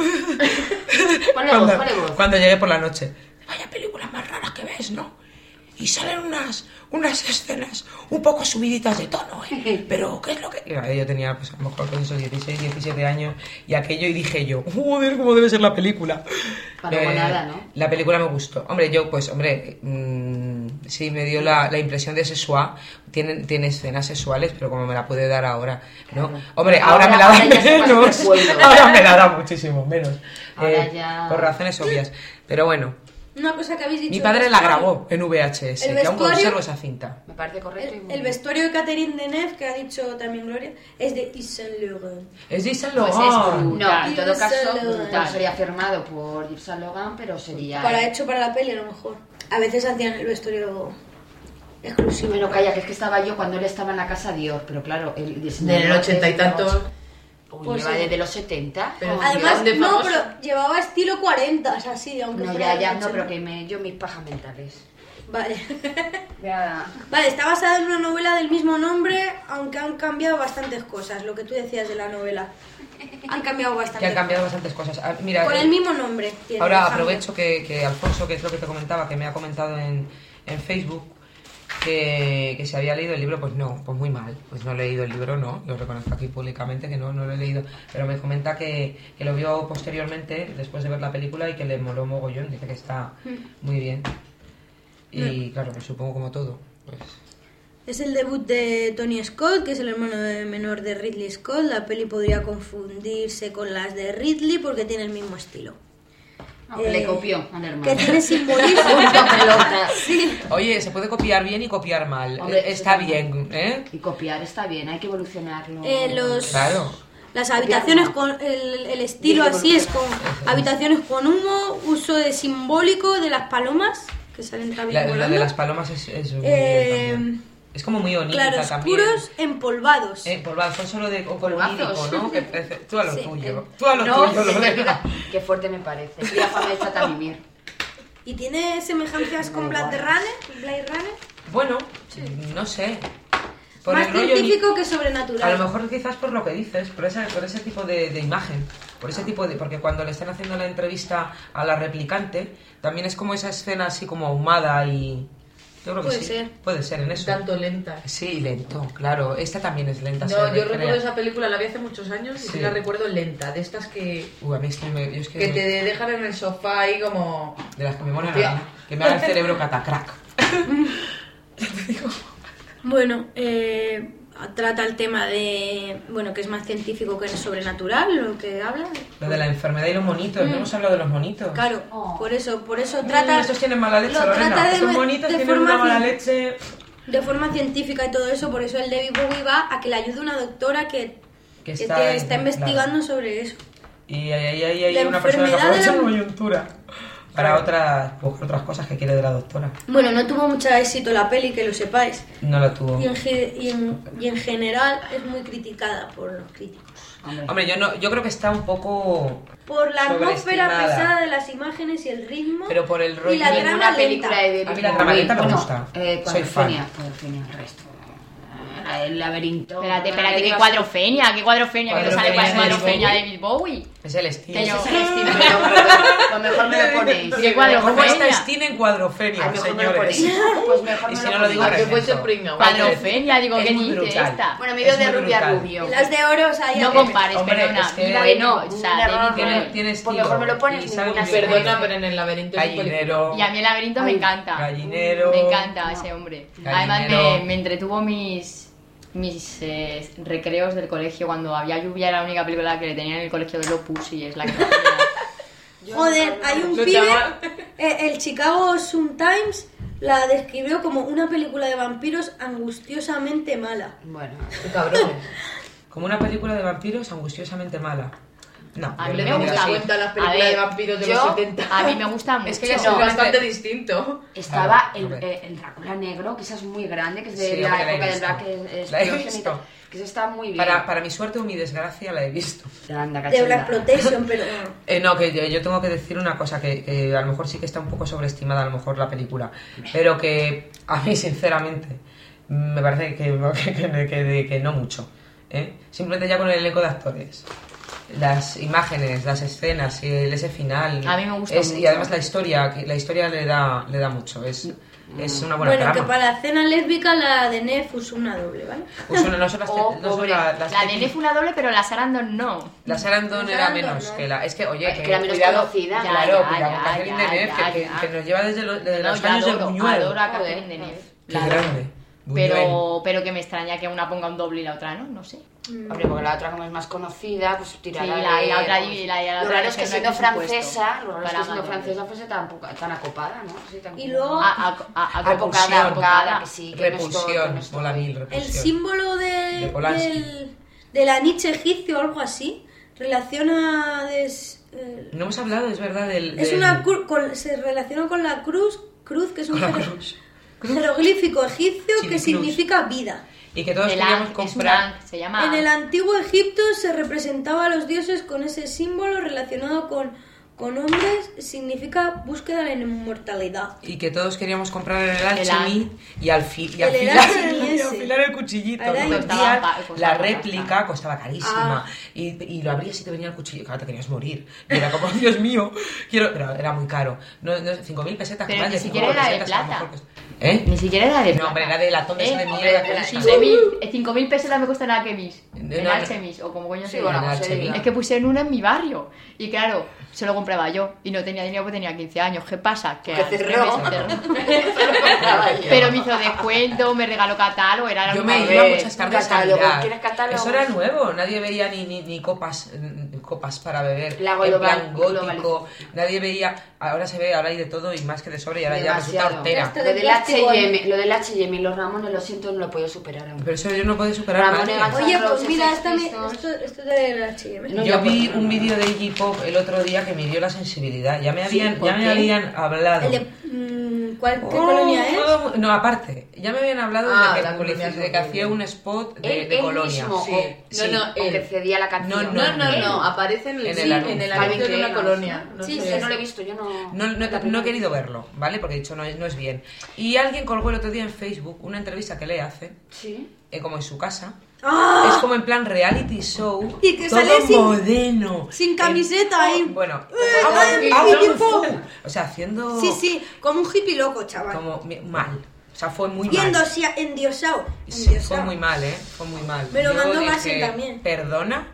S6: Ponle
S3: cuando,
S6: voz, ponle voz.
S3: cuando llegué por la noche, vaya películas más raras que ves, ¿no? Y salen unas, unas escenas un poco subiditas de tono, ¿eh? Pero, ¿qué es lo que...? Y yo tenía, pues, a lo mejor con esos dieciséis, diecisiete años, y aquello, y dije yo, joder, ¿cómo debe ser la película?
S6: Para luego nada, ¿no?
S3: La película me gustó. Hombre, yo, pues, hombre, mmm, sí me dio la, la impresión de sexual. Tiene, tiene escenas sexuales, pero como me la puede dar ahora, ¿no?
S6: Claro.
S3: Hombre, ahora,
S6: Ahora-
S3: me la da
S6: ahora ya se pasa
S3: menos.
S6: el pueblo.
S3: Ahora me la da muchísimo menos.
S6: Ahora
S3: Eh,
S6: ya-
S3: Por razones obvias. Pero bueno,
S2: una cosa que habéis dicho...
S3: Mi padre la grabó en V H S,
S2: El
S3: que aún
S2: vestuario-
S3: conservo esa cinta.
S6: Me parece correcto. y
S2: El,
S6: muy
S2: el
S6: bien.
S2: vestuario de Catherine Deneuve, que ha dicho también Gloria, es de Yves Saint Laurent.
S3: Es de Saint
S4: Pues es
S3: Laurent.
S4: brutal.
S6: No, en todo
S2: Yves
S6: caso,
S2: Saint Laurent.
S6: no sería firmado por Yves Saint Laurent, pero sería...
S2: Para hecho para la peli, a lo mejor. A veces hacían el vestuario exclusivo.
S6: Bueno, calla, que es que estaba yo cuando él estaba en la casa Dior, pero claro, el diseñador
S7: Del ochenta y
S6: es-
S7: tantos.
S6: Uy,
S2: Pues
S6: lleva
S2: sí.
S6: desde los setenta.
S7: Pero-
S6: Joder.
S2: Además,
S7: ¿de
S2: no,
S7: famoso?
S2: pero llevaba estilo cuarenta, así, aunque
S6: No,
S2: fuera
S6: ya,
S2: de
S6: ya,
S2: los
S6: no, pero
S2: ochenta.
S6: que me, yo mis pajas mentales.
S2: Vale.
S6: Ya.
S2: Vale, está basada en una novela del mismo nombre, aunque han cambiado bastantes cosas, lo que tú decías de la novela. Han cambiado bastante.
S3: Que han cambiado bastantes cosas. Ah, Mira,
S2: Con
S3: eh,
S2: el mismo nombre. tiene,
S3: ahora
S2: cambia.
S3: aprovecho que, que Alfonso, que es lo que te comentaba, que me ha comentado en, en Facebook, que, que se había leído el libro. Pues no, pues muy mal. Pues no he leído el libro, no. Lo reconozco aquí públicamente que no, no lo he leído. Pero me comenta que, que lo vio posteriormente, después de ver la película, y que le moló mogollón. Dice que está muy bien. Y claro, pues supongo como todo. Pues
S2: Es el debut de Tony Scott, que es el hermano de- menor de Ridley Scott. La peli podría confundirse con las de Ridley porque tiene el mismo estilo.
S6: No, que le
S2: Eh,
S6: copió al hermano.
S2: Que tiene simbolismo.
S6: Pelota.
S2: Sí.
S3: oye, se puede copiar bien y copiar mal.
S6: Hombre,
S3: Eh, Está
S6: eso
S3: bien, ¿eh?
S6: Y copiar está bien, hay que evolucionarlo.
S2: Eh, los,
S3: Claro.
S2: Las habitaciones con el, el estilo
S6: Bien
S2: así es con
S6: evolucionado.
S2: habitaciones con humo, uso de simbólico de las palomas que salen también
S3: La, la
S2: volando.
S3: de las palomas es, es muy
S2: Eh,
S3: bien también. Es como muy onírica también.
S2: Claroscuros empolvados.
S3: Eh, polvados, son solo de o
S6: Polvazos.
S3: onírico, ¿no? Que parece- tú a lo
S2: Sí,
S3: tuyo.
S2: eh.
S3: Tú a lo
S6: No,
S3: tuyo, lo de-
S6: qué fuerte me parece. Estoy a fama de Chata Mimir.
S2: ¿Y tiene semejanzas con Blade Runner? Blade Runner?
S3: Bueno, no sé. Por
S2: Más
S3: el rollo
S2: científico que
S3: A
S2: sobrenatural.
S3: lo mejor quizás por lo que dices, por ese, por ese tipo de, de imagen, por ese tipo de... Porque cuando le están haciendo la entrevista a la replicante, también es como esa escena así como ahumada y... Yo creo que
S2: Puede
S3: sí.
S2: ser.
S3: Puede ser en eso.
S7: Tanto lenta.
S3: Sí, lento, claro. Esta también es lenta. se
S7: No, yo
S3: recrea.
S7: recuerdo esa película, la vi hace muchos años y
S3: Sí.
S7: sí la recuerdo lenta, de estas que,
S3: Uh, a mí es que, me, yo es que,
S7: que te dejan en el sofá ahí como...
S3: de las que me molan,
S7: Tía.
S3: que me haga el cerebro catacrack.
S2: Bueno, eh, trata el tema de... Bueno, que es más científico que sobrenatural, lo que habla.
S3: Lo de la enfermedad y los monitos, no hemos hablado de los monitos.
S2: Claro,
S6: Oh.
S2: por eso, por eso
S3: Mm,
S2: trata...
S3: estos tienen mala leche,
S2: lo
S3: Lorena.
S2: trata de
S3: Estos
S2: me-
S3: monitos
S2: de
S3: tienen
S2: forma
S3: una mala
S2: cien-
S3: leche.
S2: de forma científica y todo eso, por eso el David Bowie va a que le ayude una doctora que,
S3: Que
S2: que
S3: está
S2: te
S3: en-
S2: está investigando sobre eso.
S3: Y ahí hay, hay,
S2: La
S3: una persona que
S2: enfermedad de
S3: aprovecha
S2: la-
S3: la coyuntura para otras, pues, otras cosas que quiere de la doctora.
S2: Bueno, no tuvo mucho éxito la peli, que lo sepáis.
S3: No la tuvo.
S2: Y en, ge- y en, y en general es muy criticada por los críticos.
S6: Hombre.
S3: Hombre, yo no, yo creo que está un poco...
S2: Por la atmósfera
S3: Sobreestimada.
S2: pesada de las imágenes y el ritmo.
S3: Pero por el rollo-
S2: Y la
S3: Ninguna
S2: trama
S6: Ninguna película
S2: lenta.
S6: de
S3: A mí la trama lenta me gusta.
S6: Eh,
S3: Soy fan.
S6: Cuadrofenia, Cuadrofenia, el resto. Ah, El laberinto.
S4: Espérate,
S6: No
S4: espérate,
S6: le
S4: ¿qué
S6: digas-
S4: cuadrofenia? ¿Qué cuadrofenia? Que no sale
S3: Cuadrofenia
S4: cuál
S3: de
S4: cuadrofenia
S3: David
S4: David Bowie.
S3: Es el estilo.
S4: Que yo-
S6: Ese es el estilo, pero pues mejor me lo ponéis.
S4: ¿Qué cuadrofenia?
S3: ¿Cómo está Steam en cuadrofenia,
S6: Ay, mejor me lo
S3: señores?
S6: ponéis. Pues mejor
S3: Y
S6: me
S3: si
S6: lo
S3: no lo digo,
S6: ponéis.
S7: Que fuese
S3: regento.
S7: pringao.
S4: Cuadrofenia, digo,
S3: Es
S4: ¿qué
S3: muy
S4: dice
S3: brutal.
S4: esta?
S6: Bueno, me veo
S3: Es
S6: de
S3: muy
S6: rubia
S3: brutal.
S6: rubio.
S2: Las de oro, o sea, ya
S4: No
S2: que-
S4: compares,
S3: Hombre,
S4: perdona.
S3: es que-
S4: Bueno,
S6: un
S4: o sea,
S6: error.
S4: David
S3: Tiene,
S4: Bowie.
S3: tiene
S6: Pues
S3: estilo.
S6: mejor me lo pones
S3: y
S6: ninguna
S3: sabe
S6: serie.
S3: muy bien.
S7: Perdona, pero en el laberinto es un
S3: Gallinero.
S4: Y a mí el laberinto me
S6: Ay,
S4: encanta.
S3: Gallinero.
S4: Me encanta ese hombre. Además
S3: Gallinero.
S4: me, me entretuvo mis mis eh, recreos del colegio cuando había lluvia, era la única película que le tenían en el colegio de Opus y es la que
S2: Joder, hay un
S7: Lo
S2: pibe,
S7: chaval.
S2: eh, el Chicago Sun-Times la describió como una película de vampiros angustiosamente mala.
S6: Bueno,
S7: Qué cabrones.
S3: Como una película de vampiros angustiosamente mala. No,
S4: A
S3: yo
S4: mí
S3: le
S4: me
S3: digo
S7: Me
S3: que
S7: das
S4: gusta.
S3: sí.
S7: cuenta las
S4: A
S7: películas
S4: ver,
S7: de vampiros de
S6: yo-
S7: los setenta.
S4: a mí me gusta mucho.
S3: Es que ya
S7: Es
S3: son
S7: bastante distinto.
S6: estaba
S3: Claro,
S6: el,
S3: a ver.
S6: eh, el Drácula negro, que esa es muy grande, que es de
S3: Sí,
S6: la
S3: hombre, la he
S6: época del
S3: visto.
S6: Black eh,
S3: La he
S6: Explosion y
S3: visto.
S6: tal, que esa está muy bien.
S3: Para, para mi suerte o mi desgracia la he visto.
S6: Anda,
S2: De
S6: cachonda.
S2: Black Protection, pero no.
S3: Eh, no, que yo, yo tengo que decir una cosa, que, que a lo mejor sí que está un poco sobreestimada a lo mejor la película, pero que a mí sinceramente me parece que, que, que, que- que no mucho. ¿eh? Simplemente ya con el elenco de actores, las imágenes, las escenas y el, ese final.
S4: A mí me gusta
S3: es-
S4: mucho.
S3: Y además la historia, que la historia le da, le da mucho, es, es una buena
S2: Bueno, que
S3: trama.
S2: para la cena lésbica la de Nef usó una doble, ¿vale?
S3: Pues una- no son las,
S6: Oh,
S3: no son
S6: pobre.
S3: la- las
S4: La de
S3: tequi-
S4: Nef una doble, pero la Sarandon no.
S3: La Sarandon
S2: La
S3: era
S2: Sarandon,
S3: menos
S2: ¿no?
S3: que la... Es que, oye,
S6: Es
S3: que,
S6: que era menos
S3: cuidado,
S6: conocida.
S4: Ya,
S3: claro,
S4: ya,
S3: cuidado
S4: ya,
S3: con Catherine
S4: ya,
S3: Deneuve,
S4: ya,
S3: que, que-
S4: ya.
S3: que nos lleva desde, lo- desde
S4: No,
S3: los
S4: yo
S3: años del
S4: adoro,
S3: Buñuel.
S4: adoro a
S6: Joder.
S4: Catherine Deneuve.
S3: Qué
S4: La adoro.
S3: grande.
S4: pero, pero que me extraña que una ponga un doble y la otra no, no sé.
S6: Hombre, porque la otra como es más conocida, pues tirará
S4: Sí, la-
S6: de-
S4: y la otra- y la- y la
S6: Lo
S4: otra
S6: raro es que
S4: tendrá
S6: siendo
S4: presupuesto
S6: francesa, lo raro es
S4: para
S6: que siendo
S4: Madonna.
S6: francesa fuese tan, poca- tan acopada, ¿no? Sí, tan
S2: Y
S6: como-
S2: luego-
S4: A, a, a, a-
S6: Apocada,
S3: repulsión.
S6: apocada, que sí, que no estoy, que no
S3: Repulsión,
S6: estoy.
S3: mola mil,
S2: El
S3: repulsión.
S2: símbolo de,
S3: De Polanski.
S2: del, del anillo egipcio o algo así relaciona des- eh,
S3: No hemos hablado, es verdad, del...
S2: es
S3: del-
S2: una cru- con- se relaciona con la cruz cruz que es un
S3: Con la
S2: jero-
S3: cruz.
S2: jeroglífico egipcio
S3: Sin
S2: que
S3: cruz.
S2: significa vida.
S3: Y que todos
S4: el
S3: queríamos
S4: Ankh, es un
S3: comprar...
S4: Ankh, se llama
S2: En el
S4: Ankh.
S2: antiguo Egipto se representaba a los dioses con ese símbolo relacionado con, con hombres, significa búsqueda de la inmortalidad.
S3: Y que todos queríamos comprar el
S4: El
S3: alchemy y al fin y
S2: El
S3: afilar,
S2: alchemy
S3: y
S2: ese.
S3: afilar el cuchillito.
S2: Ahora
S3: Porque
S4: costaba
S3: tía,
S4: pa- costaba
S3: la
S4: pasta.
S3: réplica costaba carísima.
S2: Ah.
S3: Y, y lo abrías y te venía el cuchillo. Claro, te querías morir. Y era como, Dios mío, quiero... Pero era muy caro. No, no, cinco mil pesetas.
S4: Pero
S3: más
S4: ni
S3: de
S4: siquiera
S3: cinco mil
S4: era de
S3: pesetas, a lo
S4: plata.
S3: mejor cost- ¿Eh?
S4: Ni siquiera era de
S3: No,
S4: plata.
S3: hombre, era de latón de ese de
S4: ¿Eh?
S3: mierda. que
S6: Hombre,
S3: es-
S6: cinco
S4: De mil, cinco mil pesetas me cuesta nada que mis.
S3: No,
S4: El
S3: no,
S4: Artemis, o como coño
S6: Sí,
S4: se
S6: bueno,
S4: llama.
S6: como se diga.
S4: Es que pusieron una en mi barrio. Y claro, se lo compraba yo. Y no tenía dinero porque tenía quince años. ¿Qué pasa? Que
S6: Que
S4: al tres
S6: cerró.
S4: meses cerró. Pero me hizo descuento, me regaló catálogo. Era
S3: Yo
S4: una-
S3: me
S6: A
S3: iba
S6: ver,
S3: muchas tardes a
S6: catálogo,
S3: mirar.
S6: ¿quieres catálogo?
S3: Eso era nuevo, nadie veía ni, ni, ni copas mm, copas para beber
S6: La
S3: en
S6: global-
S3: plan gótico,
S6: globalización.
S3: nadie veía, ahora se ve, ahora hay de todo y más que de sobre y ahora ya resulta
S6: Demasiado.
S3: hortera.
S2: Esto
S6: Lo
S2: de
S6: del
S2: plástico,
S6: H y M, lo del H y M y los Ramones, lo siento, no lo he podido superar aún.
S3: Pero eso yo no puedo superar
S6: Ramón
S3: nadie.
S6: Evans-
S2: Oye, pues
S6: Roses,
S2: mira,
S6: Sex
S2: esta mi-
S6: Pistols.
S2: esto, esto es del H y M.
S6: No,
S3: Yo
S6: ya,
S3: vi
S6: pues,
S3: un vídeo de Iggy Pop el otro día que me dio la sensibilidad. Ya me
S6: Sí,
S3: habían,
S6: ¿por
S3: ya me
S6: qué?
S3: habían hablado.
S2: El de, mm, ¿cuál, ¿Qué
S3: Oh,
S2: colonia es?
S3: todo mu- No, aparte, ya me habían hablado
S7: Ah,
S3: de, que,
S7: la colonia
S3: publici- de que
S7: es
S3: hacía un spot de,
S6: Él,
S3: de
S6: él
S3: colonia.
S6: mismo,
S7: Sí.
S6: o-
S3: Sí.
S7: No, no,
S6: o que
S7: él.
S6: cedía la canción.
S3: No,
S7: No, no,
S6: Él.
S7: no, aparece en el,
S3: En
S7: sí,
S3: el
S7: en
S3: anuncio.
S7: el
S6: Calvin
S7: anuncio de una
S6: Klein,
S7: colonia. No
S6: Sí,
S7: sé.
S6: sí, no lo he visto, yo no...
S3: No, no,
S6: la
S3: no he
S6: primera
S3: querido
S6: vez.
S3: verlo, ¿vale? Porque he dicho, no, no es bien. Y alguien colgó el otro día en Facebook una entrevista que le hacen,
S6: Sí.
S3: eh, como en su casa.
S2: ¡Ah!
S3: Es como en plan reality show.
S2: Y que
S3: todo
S2: sale sin-
S3: moderno.
S2: sin camiseta ahí.
S3: Bueno,
S2: ay,
S3: hago- hago
S2: Iggy
S3: un
S2: Pop.
S3: show. O sea, haciendo
S2: Sí, sí, como un hippie loco, chaval.
S3: como mi- mal. O sea, fue muy
S2: Viendo
S3: mal.
S2: si endiosado.
S3: Sí,
S2: endiosado.
S3: fue muy mal, ¿eh? Fue muy mal.
S2: Me lo
S3: Yo
S2: mandó
S3: dije,
S2: Basen también.
S3: Perdona.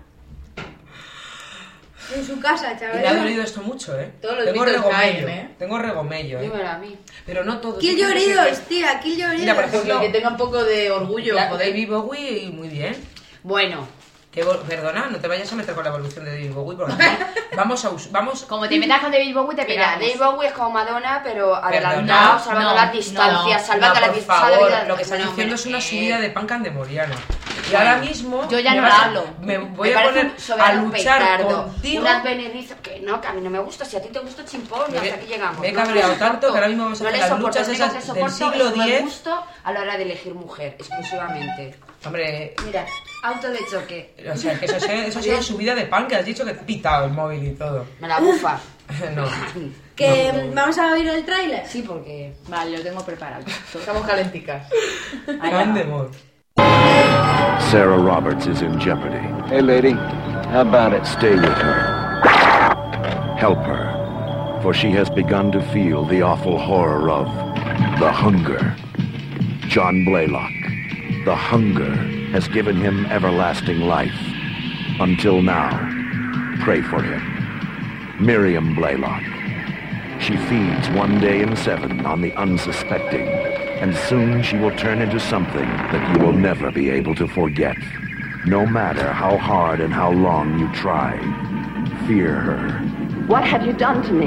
S2: En su casa,
S3: Y
S2: chaval.
S3: me ha dolido esto mucho, ¿eh?
S7: Todos los
S3: Tengo
S7: mitos
S3: regomello.
S7: caen, ¿eh?
S3: Tengo regomello, ¿eh?
S6: Dímelo a mí.
S3: Pero no todo.
S2: Kill
S3: Dicen que sí
S2: lloridos,
S3: que-
S2: tía, kill lloridos.
S3: Mira, por ejemplo,
S7: Que tenga un poco de orgullo,
S3: La-
S7: joder.
S3: David Bowie, muy bien.
S6: Bueno,
S3: Que, vol- perdona, no te vayas a meter con la evolución de David Bowie, porque aquí vamos a... us- vamos
S4: Como te metas con David Bowie, te
S6: mira,
S4: pegamos.
S6: David Bowie es como Madonna, pero adelantado,
S3: Perdona.
S6: salvando
S4: No,
S6: las distancias,
S4: no,
S6: salvando
S3: No,
S6: las
S3: por
S6: distancias.
S3: favor,
S6: salvando-
S3: lo que estás
S6: Bueno,
S3: diciendo es
S6: hombre,
S3: una
S6: eh,
S3: subida de pan candemoriana. Y ahora mismo...
S4: Yo ya
S3: me
S4: no
S3: vas
S4: la
S3: a-
S4: hablo.
S3: Me voy
S6: me
S3: a
S6: parece
S3: poner
S6: un
S3: a
S6: soberano
S3: luchar
S6: petardo,
S3: contigo.
S6: unas benedizas que no, que a mí no me gusta. Si a ti te gusta chimpón,
S3: Me
S6: hasta
S3: he-
S6: aquí llegamos.
S3: me he
S6: No, no
S3: cabreado
S6: le
S3: tanto
S6: soporto.
S3: que ahora mismo vamos a
S6: No
S3: hacer
S6: le
S3: las
S6: soporto,
S3: luchas
S6: lo único
S3: esas
S6: que
S3: del
S6: soporto
S3: siglo
S6: es un
S3: diez.
S6: gusto a la hora de elegir mujer, exclusivamente.
S3: Hombre,
S6: Mira, auto de choque.
S3: o sea, que eso, ha sido- eso ha sido subida de pan que has dicho que te ha pitado el móvil y todo.
S6: Me la bufa.
S3: No.
S2: Que mm, vamos a oír el tráiler.
S6: Sí, porque...
S4: Vale, lo tengo preparado.
S7: Estamos calenticas.
S3: Candemor.
S9: Sarah Roberts is in jeopardy.
S10: Hey, lady, how about it?
S9: Stay with her. Help her, for she has begun to feel the awful horror of the hunger. John Blaylock. The hunger has given him everlasting life. Until now, pray for him. Miriam Blaylock. She feeds one day in seven on the unsuspecting, and soon she will turn into something that you will never be able to forget. No matter how hard and how long you try, fear her.
S11: What have you done to me?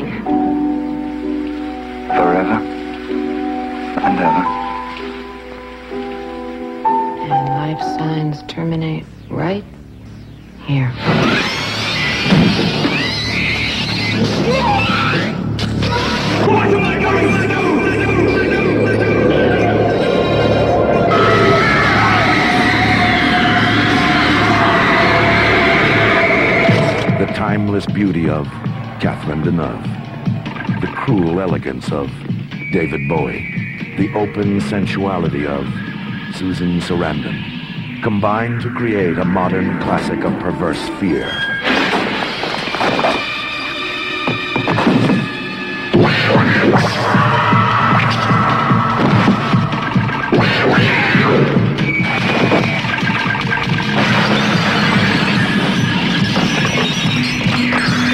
S10: Forever and ever.
S11: And life signs terminate right here.
S9: The timeless beauty of Catherine Deneuve. The cruel elegance of David Bowie. The open sensuality of Susan Sarandon. Combine to create a modern classic of perverse fear.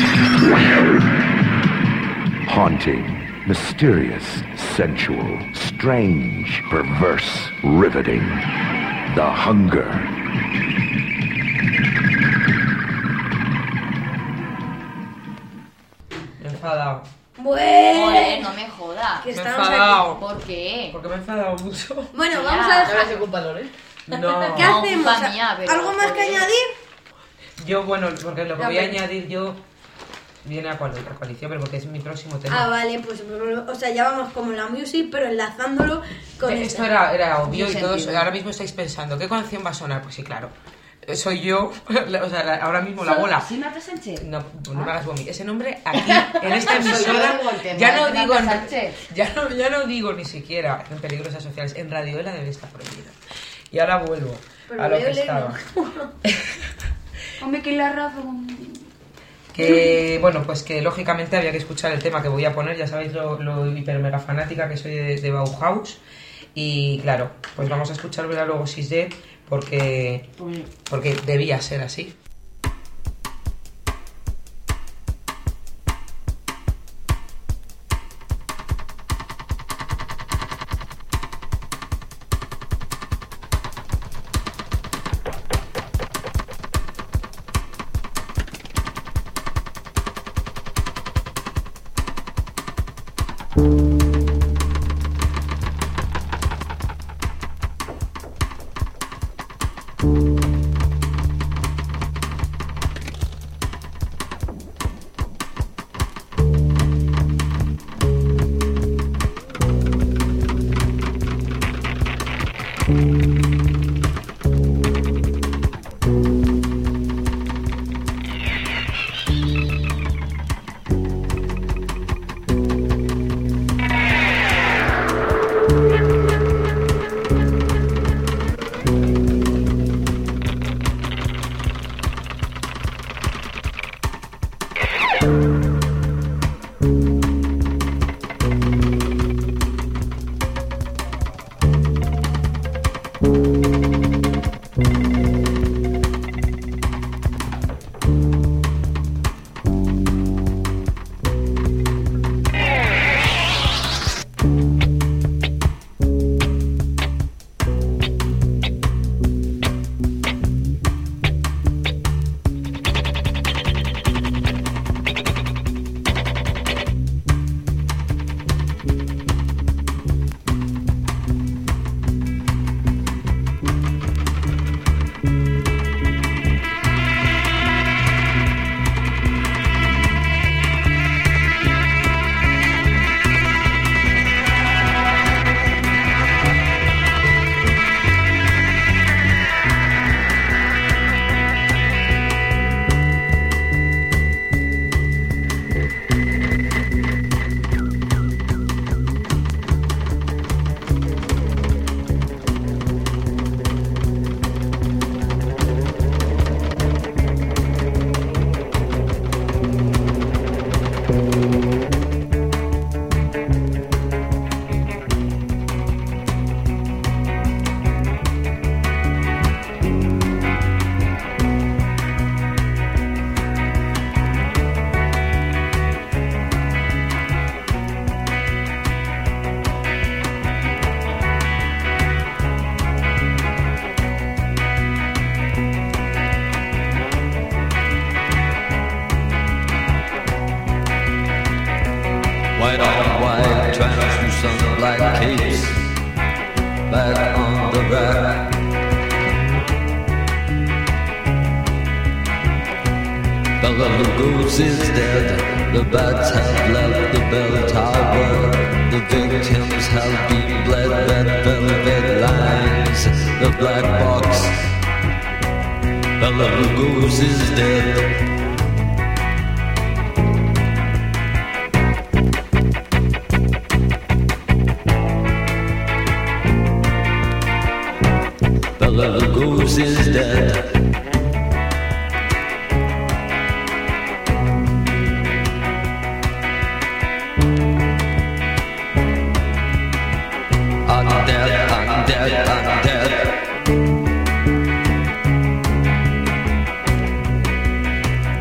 S9: Haunting, mysterious, sensual, strange, perverse, riveting. The Hunger.
S3: Me he enfadado.
S2: Bueno,
S4: Joder, no me jodas.
S2: que
S3: Me he
S2: estamos
S3: enfadado.
S2: aquí.
S4: ¿Por qué?
S3: Porque me he enfadado mucho.
S2: Bueno,
S4: Ya,
S2: vamos a
S7: No
S2: dejar.
S7: es culpa de Lore.
S3: No.
S2: ¿Qué
S4: No,
S2: hacemos?
S4: culpa mía, pero
S2: ¿Algo más que
S4: joder.
S2: añadir?
S3: Yo, bueno, porque lo que
S2: Ya,
S3: voy a
S2: pero-
S3: añadir yo viene a cual otra coalición, pero porque es mi próximo tema.
S2: Ah, vale, pues o sea, ya vamos como la music, pero enlazándolo con
S3: Eh,
S2: esto.
S3: Esto era, era obvio y
S4: Tiene
S3: todos
S4: sentido.
S3: ahora mismo estáis pensando, ¿qué canción va a sonar? Pues sí, claro. Soy yo, o sea, la- ahora mismo la bola.
S6: ¿Sí, Marta Sánchez?
S3: No, no me hagas vomit. Ese nombre aquí, en esta
S6: Soy yo,
S3: emisora,
S6: digo el tema
S3: ya no
S6: de
S3: digo,
S6: Marta
S3: en-
S6: Sánchez.
S3: ya no, ya no digo ni siquiera en Peligrosas Sociales, en Radioela debe estar prohibida. Y ahora vuelvo
S2: Pero
S3: a lo
S2: voy a
S3: que
S2: oler,
S3: estaba.
S6: Hombre, que la razón.
S3: Que, bueno, pues que lógicamente había que escuchar el tema que voy a poner, ya sabéis lo, lo hiper mega fanática que soy de, de Bauhaus. Y claro, pues vamos a escuchar Bela Lugosi's Dead porque, porque debía ser así.
S8: White on white, translucent black capes, back on the rack. Bela Lugosi's dead, the bats have left the bell tower. The victims have been bled, red velvet lines, the black box. Bela Lugosi's dead. Bela Lugosi's dead. I'm dead, I'm dead, I'm dead.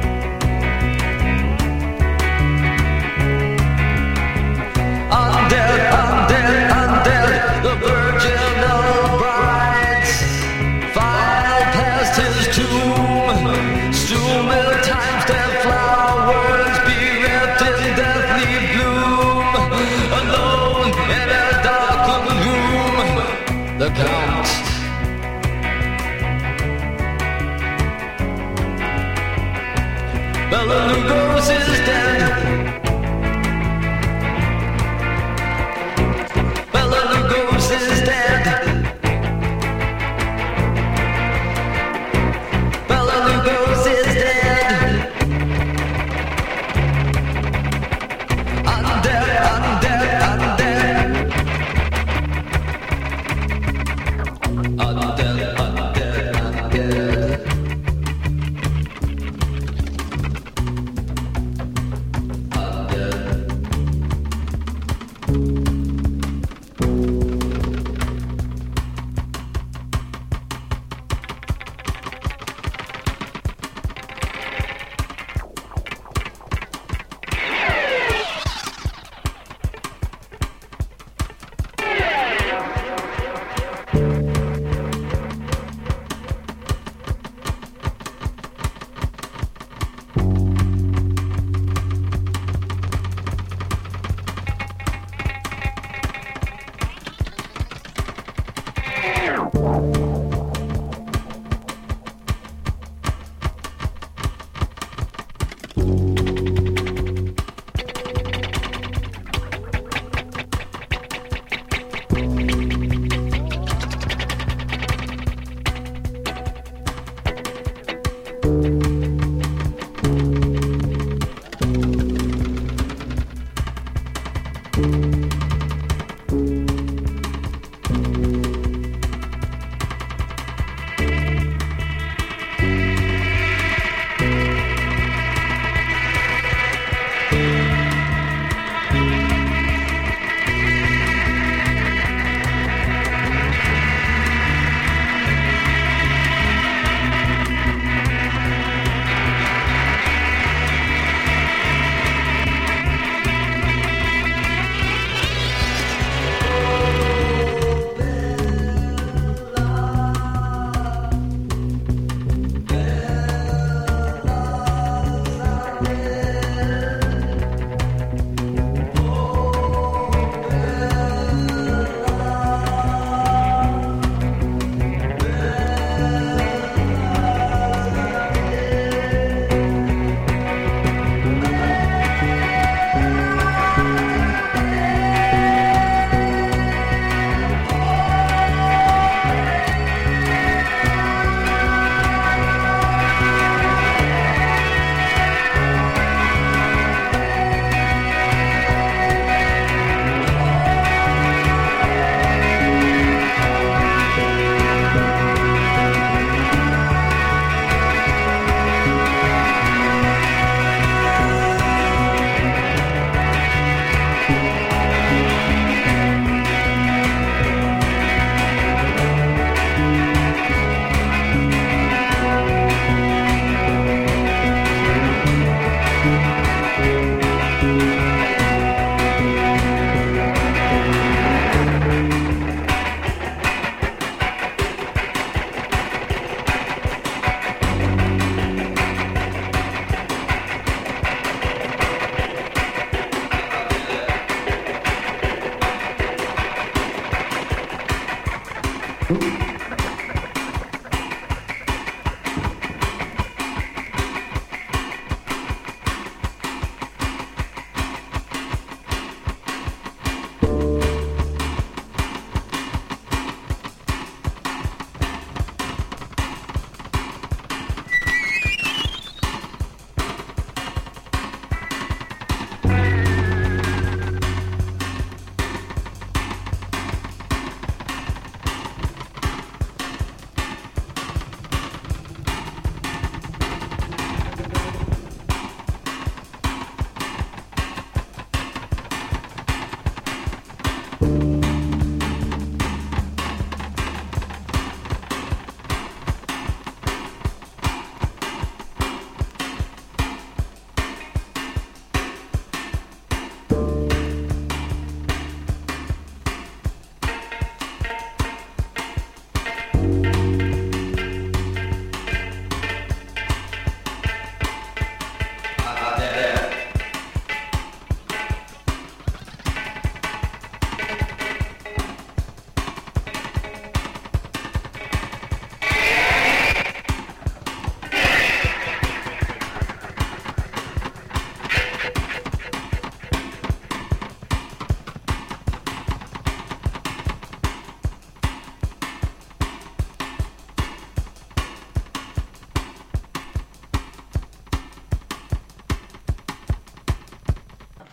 S8: Bela Lugos is dead. Bela Lugos is dead. Bela Lugos is dead. I'm dead, I'm dead, I'm dead. I'm dead, I'm dead, I'm dead. I'm dead.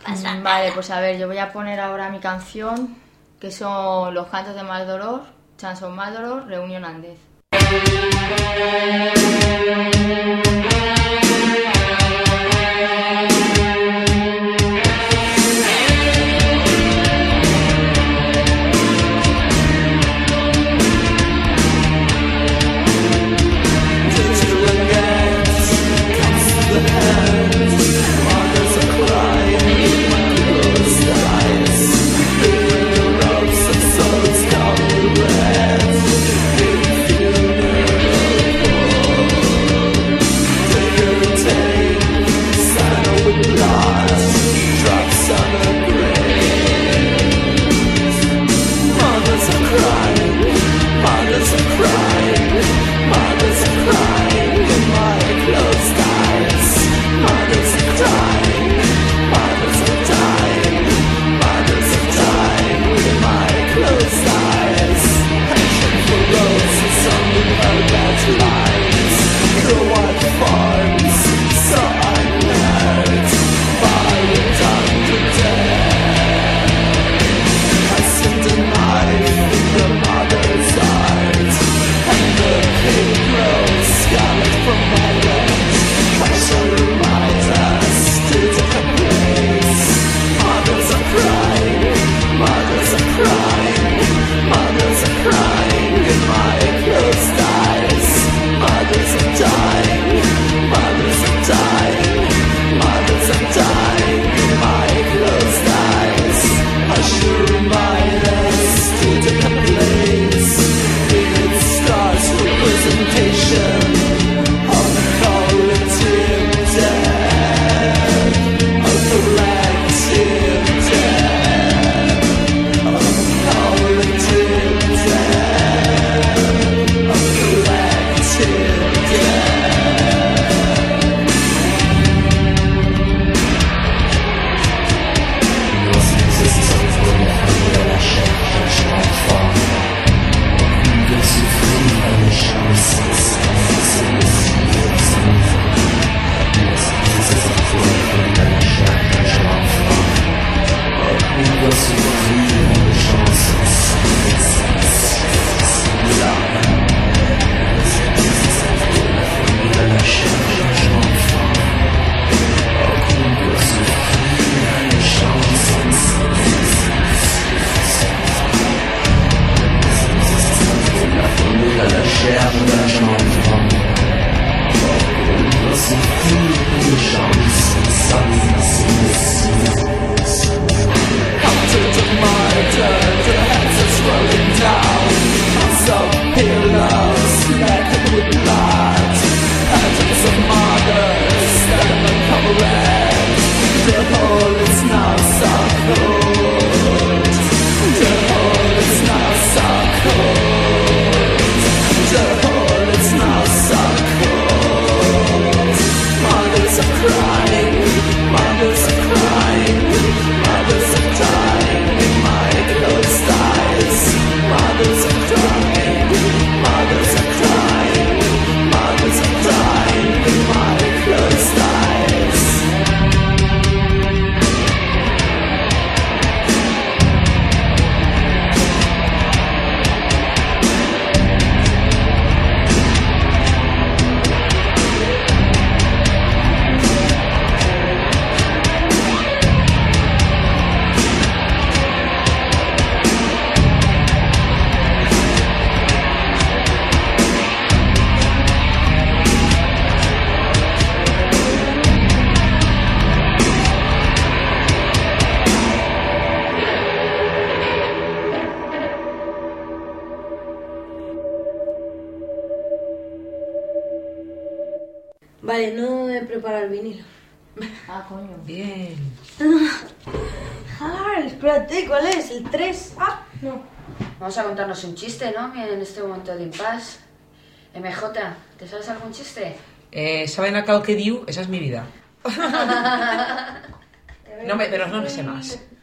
S2: Pasa
S4: Vale, pues a ver, yo voy a poner ahora mi canción, que son Los Cantos de Maldoror, Chants of Maldoror, Reunion and Death.
S2: Vale, no he preparado el vinilo.
S4: Ah, coño.
S3: Bien.
S2: Ah, espérate, ¿cuál es? ¿El tres? Ah, no.
S6: Vamos a contarnos un chiste, ¿no? En este momento de impasse. M J, ¿te sabes algún chiste?
S3: Eh, ¿Saben a cal que diu? Esa es mi vida. No me, pero no me sé más.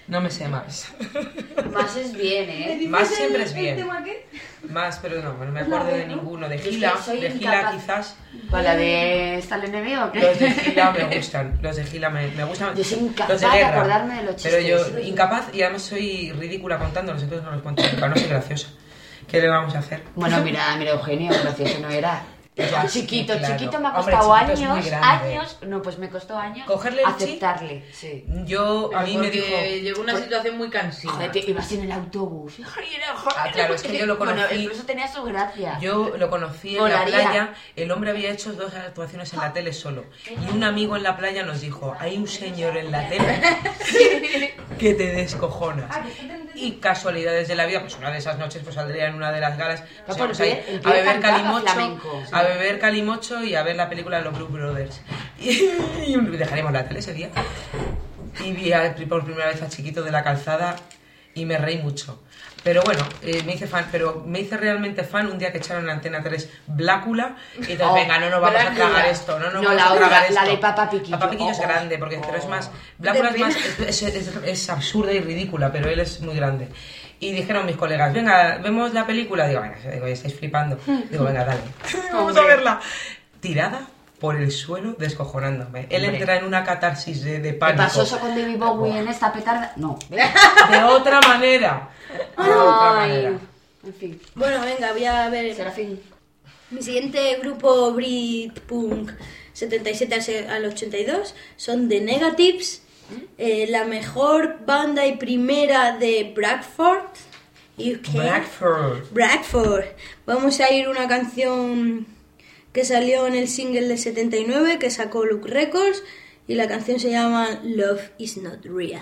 S3: No me sé más.
S6: Más es bien, ¿eh?
S3: Más siempre es bien. Más, pero no, no me acuerdo de ninguno. De Gila, de Gila quizás.
S6: ¿Con la de esta L N B o qué?
S3: Los de Gila me gustan. Los de Gila me, me gustan.
S6: Yo soy incapaz
S3: los de,
S6: de acordarme de los chistes.
S3: Pero yo, incapaz, y además soy ridícula contándolos, entonces no los cuento nunca. No soy graciosa. ¿Qué le vamos a hacer?
S6: Bueno, mira, mira, Eugenio, gracioso no era.
S3: Ya,
S6: chiquito,
S3: claro.
S6: chiquito me ha
S3: Hombre,
S6: costado
S3: chiquito es muy
S6: años,
S3: grande.
S6: años, no, pues me costó años
S3: ¿Cogerle el
S6: aceptarle, sí.
S3: Yo, a mí me dijo...
S7: llegó una
S3: pues,
S7: situación muy cansina.
S6: Joder, te ibas en el autobús.
S3: Ah, claro, es que yo lo conocí...
S6: Bueno, incluso tenía su gracia.
S3: Yo lo conocí en
S6: Molaría.
S3: la playa. El hombre había hecho dos actuaciones en la tele solo. Y un amigo en la playa nos dijo, hay un señor en la tele que te descojonas. Y casualidades de la vida, pues una de esas noches pues saldría en una de las galas, o sea, pues, ahí, a beber calimocho, a beber calimocho y a ver la película de los Blues Brothers. Y, y dejaremos la tele ese día. Y vi a, por primera vez a Chiquito de la Calzada y me reí mucho. Pero bueno, eh, me hice fan, pero me hice realmente fan un día que echaron en Antena tres Blácula y entonces,
S6: oh,
S3: venga, no nos vamos
S6: Blácula.
S3: a tragar esto, no nos
S6: no,
S3: vamos
S6: la
S3: a tragar
S6: otra,
S3: esto.
S6: la de Papa Piquillo.
S3: Papa Piquillo
S6: oh,
S3: es grande, porque
S6: oh,
S3: pero es más, Blácula es más, es, es, es, es absurda y ridícula, pero él es muy grande. Y dijeron mis colegas, venga, ¿vemos la película? Digo, venga, digo, estáis flipando. Digo, venga, dale, vamos a verla. Tirada por el suelo descojonándome. Él
S6: Hombre.
S3: entra en una catarsis de, de
S6: ¿Qué
S3: pánico.
S6: pasó eso con David Bowie en esta petarda? No.
S3: De otra manera. De otra manera.
S6: En fin.
S2: Bueno, venga, voy a ver.
S6: Serafín.
S2: Mi siguiente grupo Britpunk setenta y siete al ochenta y dos son The Negatives, eh, la mejor banda y primera de Bradford, U K.
S3: Bradford.
S2: Bradford. Vamos a ir una canción que salió en el single del setenta y nueve que sacó Luke Records y la canción se llama Love is Not Real.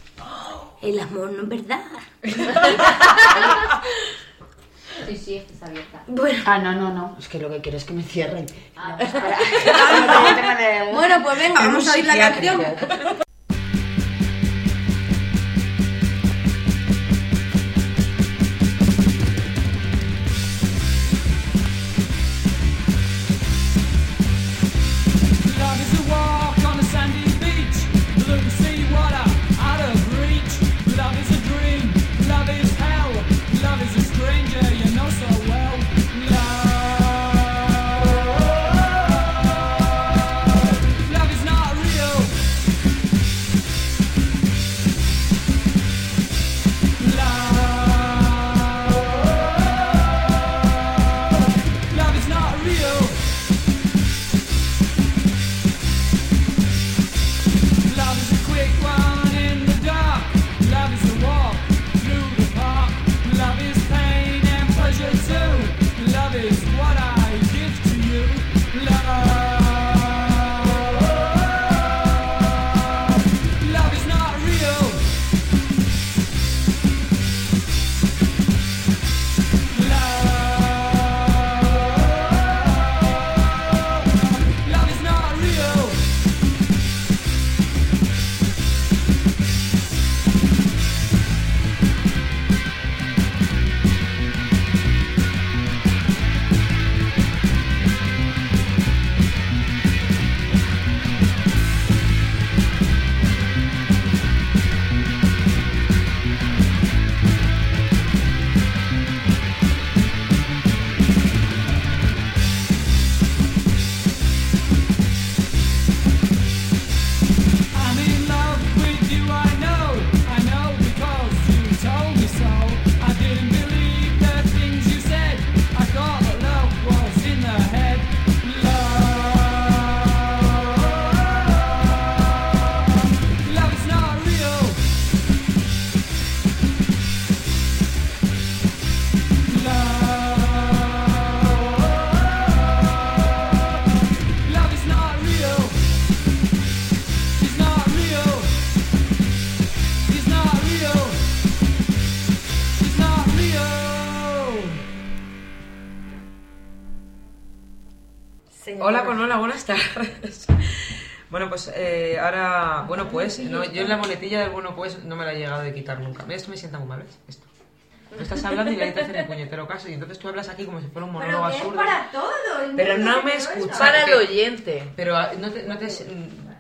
S2: El amor no es verdad.
S4: Sí, sí, esta está abierta.
S2: Bueno.
S6: Ah, no, no, no. Es que lo que quiero es que me cierren.
S4: Ah,
S2: Bueno, pues venga, vamos a oír la canción.
S1: Love is a walk on a sandy beach, blue sea water out of reach. Love is a dream, love is hell, love is a stranger you know so well. Love, love is not real. Love, love is not real. Love is a quick one in the dark. Love is a walk through the park. Love is pain and pleasure too. Love is what I give to you. Love, love is not real. Love, love is not real. I'm in love with you, I know, I know because you told me so. I didn't believe the things you said, I thought that love was in the head. Love, love is not real. Love, love is not real. It's not real. It's not real. It's not real.
S3: Hola con hola, buenas tardes. Bueno, pues eh, ahora, bueno pues, no, yo en la muletilla del bueno pues no me la he llegado de quitar nunca. Mira, esto me sienta muy mal, ¿ves? Esto. Tú estás hablando y nadie te hace ni puñetero caso y entonces tú hablas aquí como si fuera un monólogo
S2: Pero que es
S3: absurdo.
S2: para todo.
S3: Pero no me escuchas.
S7: Para el
S3: que-
S7: oyente.
S3: Pero ah, no te, no te,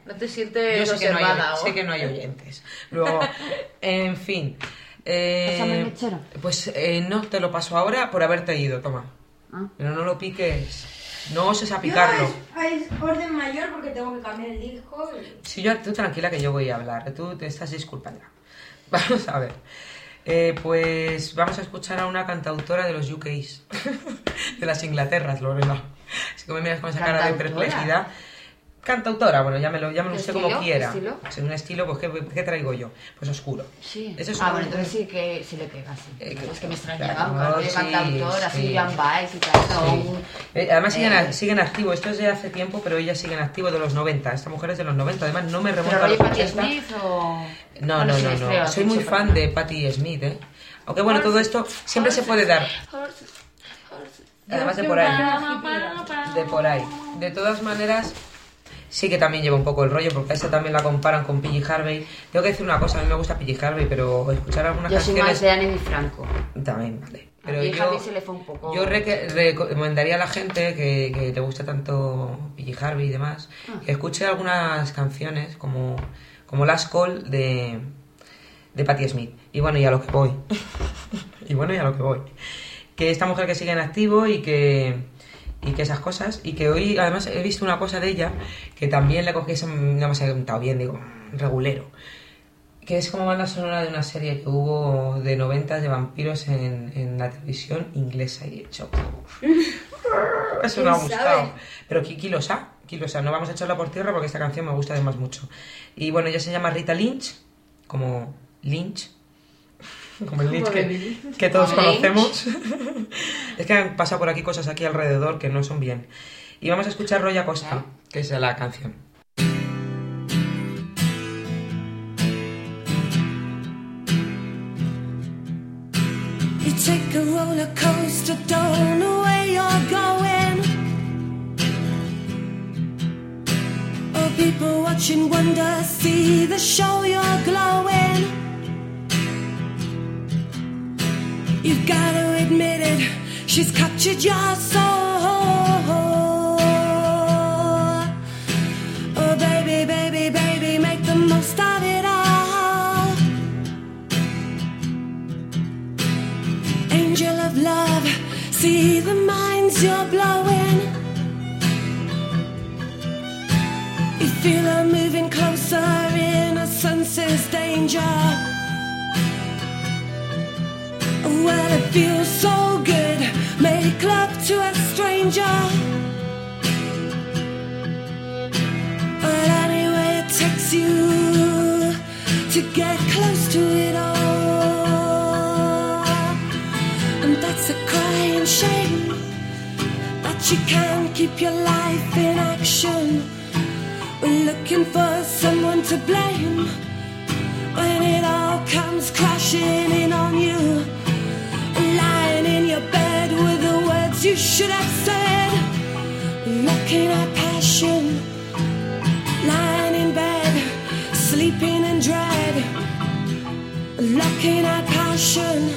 S7: No te sientes
S3: Yo sé que, no hay,
S7: observada, ¿o?
S3: sé que no hay oyentes. Luego, en fin. Eh,
S6: Pásame el mechero.
S3: pues eh, no te lo paso ahora por haberte ido, toma.
S6: Ah.
S3: Pero no lo piques. No oses a picarlo.
S2: Es orden mayor porque tengo que cambiar el disco. Y...
S3: Si yo, tú tranquila que yo voy a hablar. Tú te estás disculpando. Vamos a ver. Eh, pues vamos a escuchar a una cantautora de los U Ks. De las Inglaterras, Lorena. Si que me miras con esa cara de
S6: ¿Cantautora?
S3: perplejidad. Cantautora, bueno, llámelo, llámelo
S6: ¿Qué
S3: usted
S6: estilo?
S3: como quiera.
S6: ¿Qué estilo?
S3: Es un estilo, pues ¿qué, ¿qué traigo yo? Pues oscuro.
S6: Sí.
S3: Eso es
S6: ah,
S3: un-
S6: bueno, entonces sí que sí le pega, sí.
S3: Eh,
S6: Claro, es que me
S3: claro,
S6: extrañaba, porque
S3: sí,
S6: cantautor, así
S3: sí.
S6: Joan Baez y tal. o
S3: Sí.
S6: un-
S3: Eh, Además siguen,
S6: eh,
S3: a- siguen activos, esto es de hace tiempo, pero ellas siguen activos de los noventa. Esta mujer es de los noventa, además no me remonta
S6: ¿Pero
S3: a
S6: rollo
S3: los
S6: Patti
S3: ochenta.
S6: Smith o...?
S3: No,
S6: Bueno,
S3: no,
S6: sí,
S3: no,
S6: estrella,
S3: no. Soy
S6: sí,
S3: muy
S6: sí,
S3: fan de Patti Smith, ¿eh? Aunque bueno, todo esto siempre se puede dar. Además de por ahí. De por ahí. De todas maneras, sí que también lleva un poco el rollo, porque a esta también la comparan con P G Harvey. Tengo que decir una cosa, a mí me gusta P G Harvey, pero escuchar algunas
S6: Yo soy
S3: canciones...
S6: más de Annie Franco.
S3: También, vale. Pero
S6: A P G
S3: yo,
S6: Harvey se le fue un poco...
S3: yo reque- recomendaría a la gente que, que le gusta tanto P G Harvey y demás,
S6: Ah.
S3: que escuche algunas canciones como, como Last Call de, de Patti Smith. Y bueno, y a lo que voy. y bueno, y a lo que voy. Que esta mujer que sigue en activo y que, y que esas cosas, y que hoy además he visto una cosa de ella que también le cogí, ese- no me ha sentado bien, digo, regulero. Que es como banda sonora de una serie que hubo de noventas de vampiros en, en la televisión inglesa y he hecho... Eso me ha
S2: ¿Quién
S3: gustado.
S2: sabe?
S3: Pero qui- Kilosa, Kilosa, no vamos a echarla por tierra porque esta canción me gusta además mucho. Y bueno, ella se llama Rita Lynch, como Lynch, como el Lynch
S7: Como
S3: que,
S7: David.
S3: que todos
S6: Como Lynch.
S3: conocemos. Es que han pasado por aquí cosas aquí alrededor que no son bien. Y vamos a escuchar Roya Costa, que es la canción.
S5: You take a roller coaster, don't know where you're going. Oh, people watching wonder, see the show you're glowing. You've got to admit it, she's captured your soul. Oh, baby, baby, baby, make the most of it all. Angel of love, see the minds you're blowing. You feel her moving closer, innocence danger. Well, it feels so good, make love to a stranger. But anyway, it takes you to get close to it all. And that's a crying shame that you can't keep your life in action. We're looking for someone to blame when it all comes crashing in on you. Lying in your bed with the words you should have said. Looking at passion. Lying in bed, sleeping in dread. Looking at passion.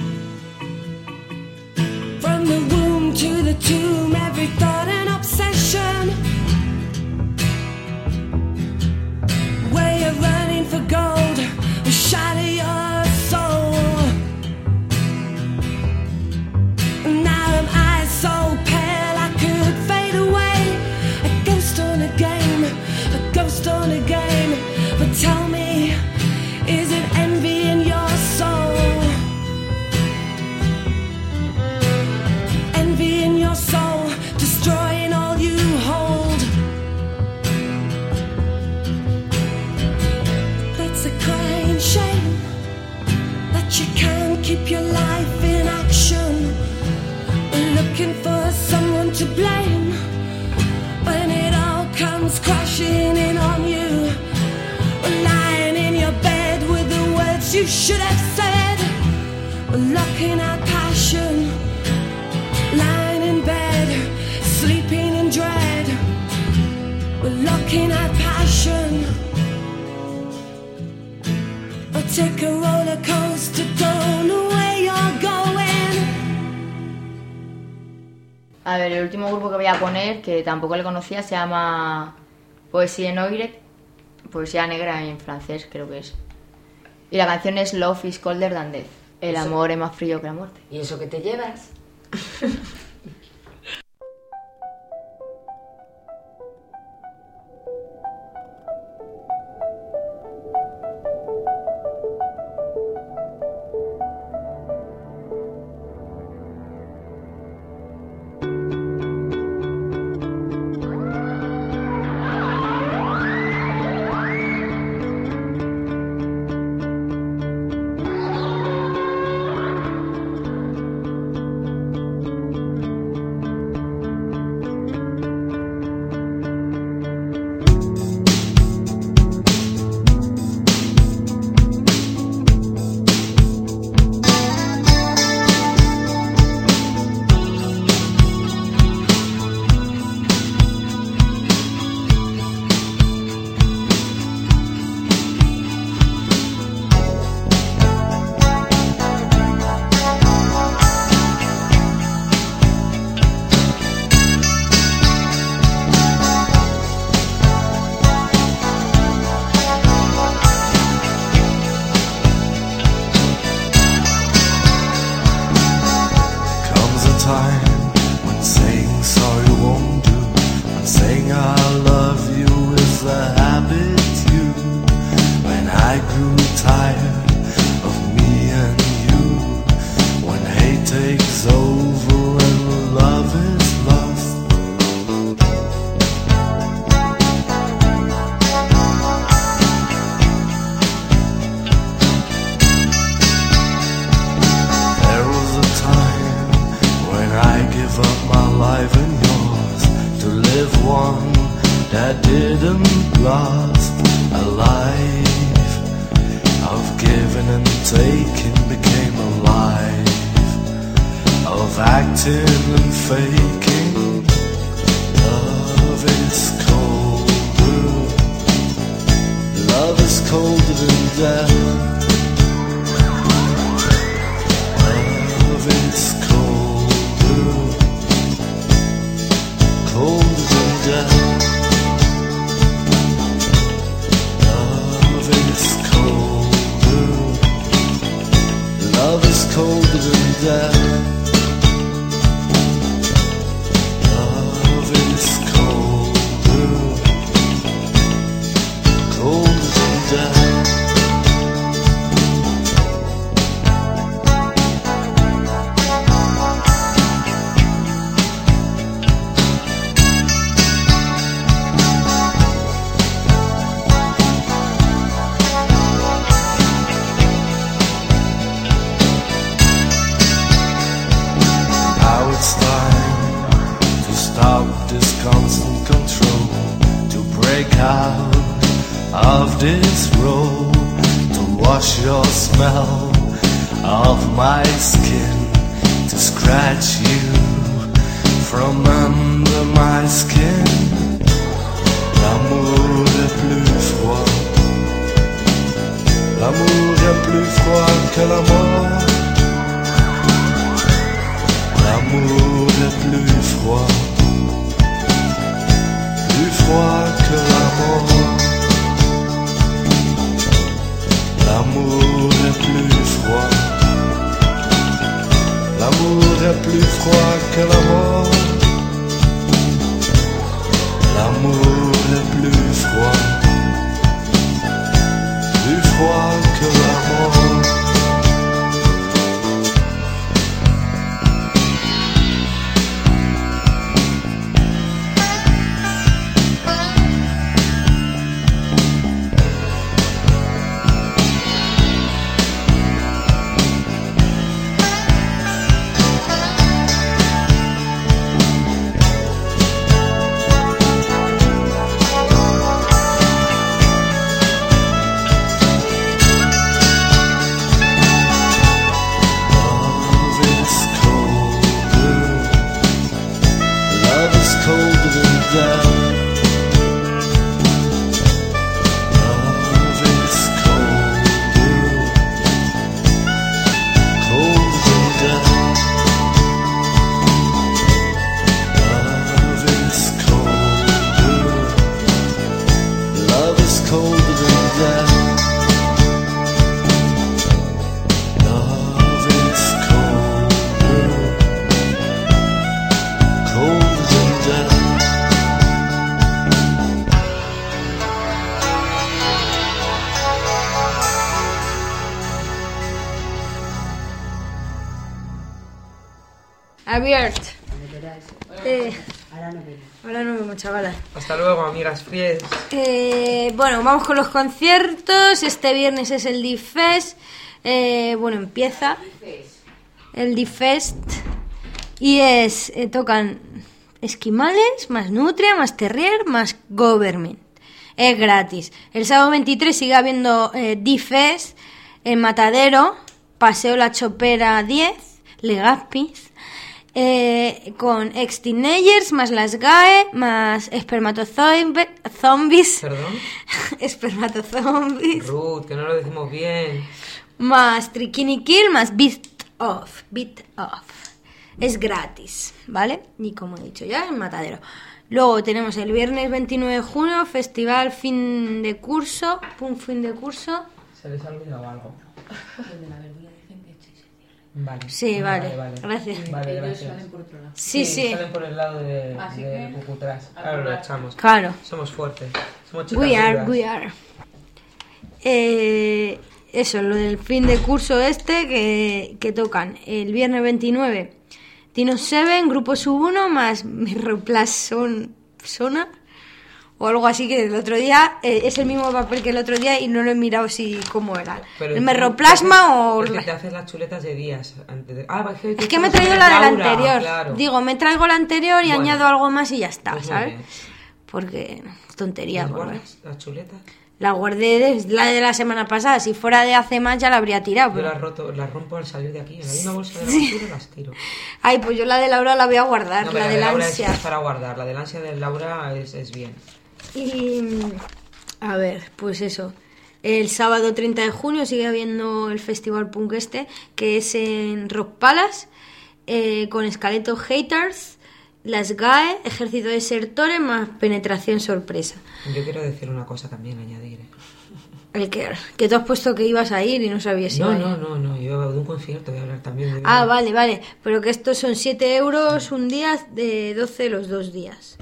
S5: From the womb to the tomb, every thought an obsession. Where you're running for gold, will shatter your soul. Now am I so pale I could fade away. A ghost on a game, a ghost on a game. But tell me, is it envy in your soul? Envy in your soul, destroying all you hold. That's a crying shame that you can't keep your life in action. We're looking for someone to blame when it all comes crashing in on you. We're lying in your bed with the words you should have said. We're looking at passion. Lying in bed, sleeping in dread. We're looking at passion. Or take a roller coaster, don't know where you're going.
S4: A ver, el último grupo que voy a poner, que tampoco le conocía, se llama Poesía Noire, poesía negra en francés, creo que es. Y la canción es Love is colder than death. El
S6: Eso.
S4: amor es más frío que la muerte.
S6: ¿Y eso que te llevas?
S2: Abierto.
S6: Me verás.
S2: Eh,
S6: Ahora no verás.
S2: ahora nos vemos, chavalas.
S3: Hasta luego, amigas fries.
S2: Eh, bueno, vamos con los conciertos. Este viernes es el D-Fest. Eh, bueno, empieza el D-Fest. Y es, eh, tocan Esquimales, más Nutria, más Terrier, más Government. Es gratis. El sábado veintitrés sigue habiendo eh, D-Fest en Matadero, Paseo La Chopera diez, Legazpis, eh, con Ex-Teenagers, más Las G A E, más Espermatozombies,
S3: ¿Perdón?
S2: Espermatozombies,
S3: Ruth, que no lo decimos bien.
S2: más Trikini Kill, más Beat Off, Beat Off. Es gratis, ¿vale? Y como he dicho ya, en Matadero. Luego tenemos el viernes veintinueve de junio, festival fin de curso, un fin de curso.
S3: Se les ha olvidado algo. Vale.
S2: Sí, vale, gracias.
S3: Vale,
S6: Ellos
S3: gracias.
S6: salen por otro lado.
S2: Sí, sí.
S3: Salen por el lado de,
S6: Así
S3: de
S6: que-
S3: Cucutrás.
S6: a
S3: Ahora lo
S6: probar.
S3: echamos.
S2: Claro.
S3: Somos fuertes. Somos chicas
S2: We are,
S3: duras.
S2: we are. Eh, eso, lo del fin de curso este que, que tocan el viernes veintinueve. Dino Seven, Grupo Sub uno, más Mirroplasona o algo así, que el otro día eh, es el mismo papel que el otro día y no lo he mirado si cómo era.
S3: Pero
S2: ¿El
S3: tú-
S2: merroplasma o...?
S3: Es que te haces las chuletas de días antes de... Ah, es que,
S2: Es que me he traído la del
S3: Laura,
S2: anterior.
S3: claro.
S2: Digo, me traigo la anterior y
S3: Bueno.
S2: añado algo más y ya está,
S3: Pues muy
S2: ¿sabes?
S3: bien.
S2: Porque es tontería.
S3: ¿Las
S2: por ver.
S3: guardas, las chuletas?
S2: La guardé de, la de la semana pasada. Si fuera de hace más ya la habría tirado.
S3: Yo
S2: Pero...
S3: las, roto, las rompo al salir de aquí. En la misma bolsa de la basura las tiro.
S2: Ay, pues yo la de Laura la voy a guardar.
S3: No, pero
S2: la
S3: la
S2: de
S3: de Laura
S2: ansia.
S3: es para guardar. La del ansia de Laura es, es bien.
S2: Y a ver, pues eso. El sábado treinta de junio sigue habiendo el festival punk este, que es en Rock Palace, eh, con Esqueleto Haters, Las G A E, Ejército de Desertores, más Penetración Sorpresa.
S3: Yo quiero decir una cosa también, añadir. ¿eh?
S2: El que, que tú has puesto que ibas a ir y no sabías si
S3: No,
S2: iba a ir.
S3: no, no, no. Yo de un concierto voy a hablar también. De
S2: Ah, vale, vale. Pero que estos son siete euros un día, de doce los dos días.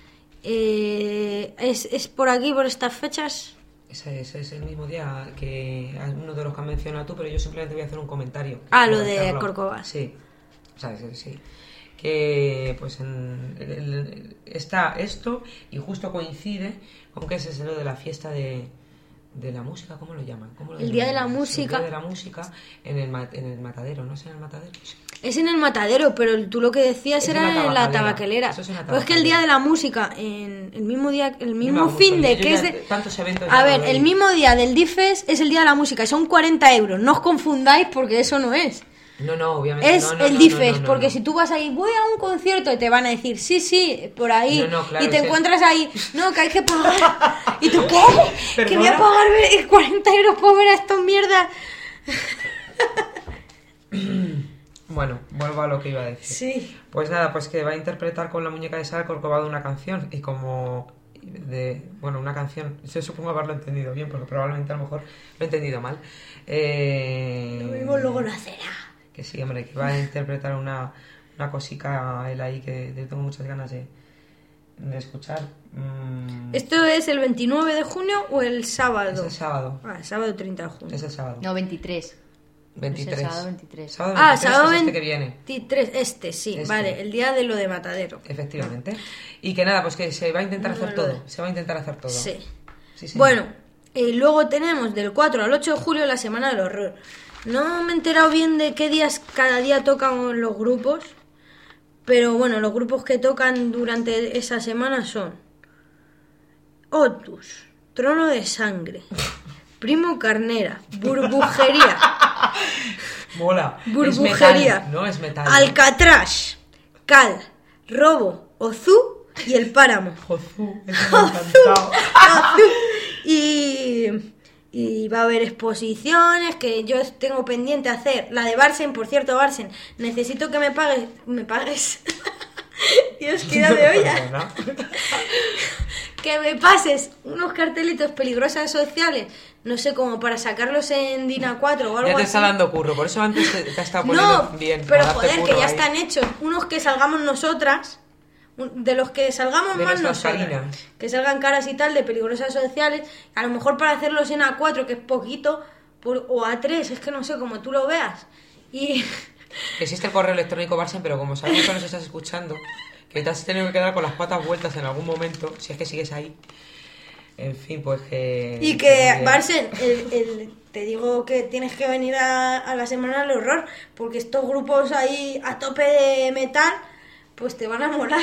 S2: Eh, ¿es, ¿Es por aquí, por estas fechas?
S3: Ese, ese es el mismo día que uno de los que has mencionado tú, pero yo simplemente voy a hacer un comentario.
S2: Ah, lo de
S3: Comentarlo.
S2: Corcovado.
S3: Sí, sabes, sí, sí. Que pues en, el- el- está esto y justo coincide con que ese es lo de la fiesta de, de la música, ¿cómo lo llaman? ¿Cómo lo
S2: El Día de
S3: llaman?
S2: la
S3: Sí,
S2: Música.
S3: El Día de la Música en el, ma- en el Matadero, ¿no es en el Matadero? Sí.
S2: Es en el Matadero, pero tú lo que decías
S3: Es en
S2: era
S3: la
S2: en la
S3: tabacalera.
S2: tabacalera.
S3: Eso es en la
S2: Pero es que el
S3: tabacalera.
S2: Día de la Música, en el mismo día, el
S3: No
S2: mismo
S3: me gusta,
S2: fin de
S3: yo
S2: que
S3: ya
S2: es de...
S3: tantos eventos
S2: A
S3: ya
S2: ver,
S3: no
S2: el
S3: voy.
S2: mismo día del D-Fest es el Día de la Música y son cuarenta euros. No os confundáis porque eso no es.
S3: No, no, obviamente
S2: Es
S3: no, no,
S2: el
S3: no,
S2: D-Fest,
S3: no, no,
S2: porque
S3: no.
S2: si tú vas ahí, voy a un concierto y te van a decir, sí, sí, por ahí,
S3: No, no, claro,
S2: y te
S3: es el-
S2: encuentras ahí, no, que hay que pagar. ¿Y tú qué? Que voy a
S3: ¿Perdona?
S2: pagar ve- cuarenta euros por ver a estos mierdas.
S3: Bueno, vuelvo a lo que iba a decir.
S2: Sí.
S3: Pues nada, pues que va a interpretar con la muñeca de Sara Corcovado una canción y como de, bueno, una canción, yo supongo haberlo entendido bien porque probablemente a lo mejor lo he entendido mal. Eh,
S2: Lo mismo luego no será.
S3: Que sí, hombre, que va a interpretar una, una cosica él ahí que yo tengo muchas ganas de, de escuchar. Mm,
S2: ¿Esto es el veintinueve de junio o el sábado?
S3: es el sábado,
S2: Ah, el sábado treinta de junio.
S3: es el sábado.
S4: No, veintitrés.
S3: veintitrés.
S4: Es el sábado veintitrés.
S3: Sábado
S2: Ah,
S3: veintitrés,
S2: sábado
S3: que es este que viene.
S2: veintitrés, este, sí,
S3: Este.
S2: vale, el día de lo de Matadero.
S3: Efectivamente. Y que nada, pues que se va a intentar
S2: No,
S3: hacer
S2: lo
S3: todo.
S2: de-
S3: Se va a intentar hacer todo.
S2: Sí.
S3: Sí, señor.
S2: Bueno, eh, luego tenemos del cuatro al ocho de julio la Semana del Horror. No me he enterado bien de qué días cada día tocan los grupos, pero bueno, los grupos que tocan durante esa semana son Otus, Trono de Sangre, Primo Carnera, Burbujería,
S3: Mola.
S2: Burbujería,
S3: Es metal, no es metal.
S2: Alcatraz, Cal, Robo, Ozú y El Páramo.
S3: Jozu, eso me ha encantado.
S2: Y, y va a haber exposiciones que yo tengo pendiente hacer. La de Barsen, por cierto, Barsen, necesito que me pagues. Me pagues. Dios, qué idea de olla.
S3: Perdona.
S2: Que me pases unos cartelitos peligrosas sociales. No sé, como para sacarlos en Dina cuatro o algo
S3: Ya te
S2: así.
S3: está dando curro, por eso antes te, te ha estado poniendo
S2: No,
S3: bien.
S2: pero
S3: para darte
S2: joder, que
S3: curro
S2: ya
S3: ahí.
S2: están hechos. Unos que salgamos nosotras, un- de los que salgamos
S3: De
S2: más
S3: nuestras
S2: nosotras.
S3: carinas.
S2: Que salgan caras y tal de peligrosas sociales. A lo mejor para hacerlos en A cuatro, que es poquito, por- o A tres, es que no sé, como tú lo veas. Y
S3: Existe el correo electrónico Barsen, pero como sabemos que nos estás escuchando, que te has tenido que quedar con las patas vueltas en algún momento, si es que sigues ahí. En fin, pues que...
S2: Y que, Barsen, el, el, te digo que tienes que venir a, a la Semana del Horror, porque estos grupos ahí a tope de metal, pues te van a molar.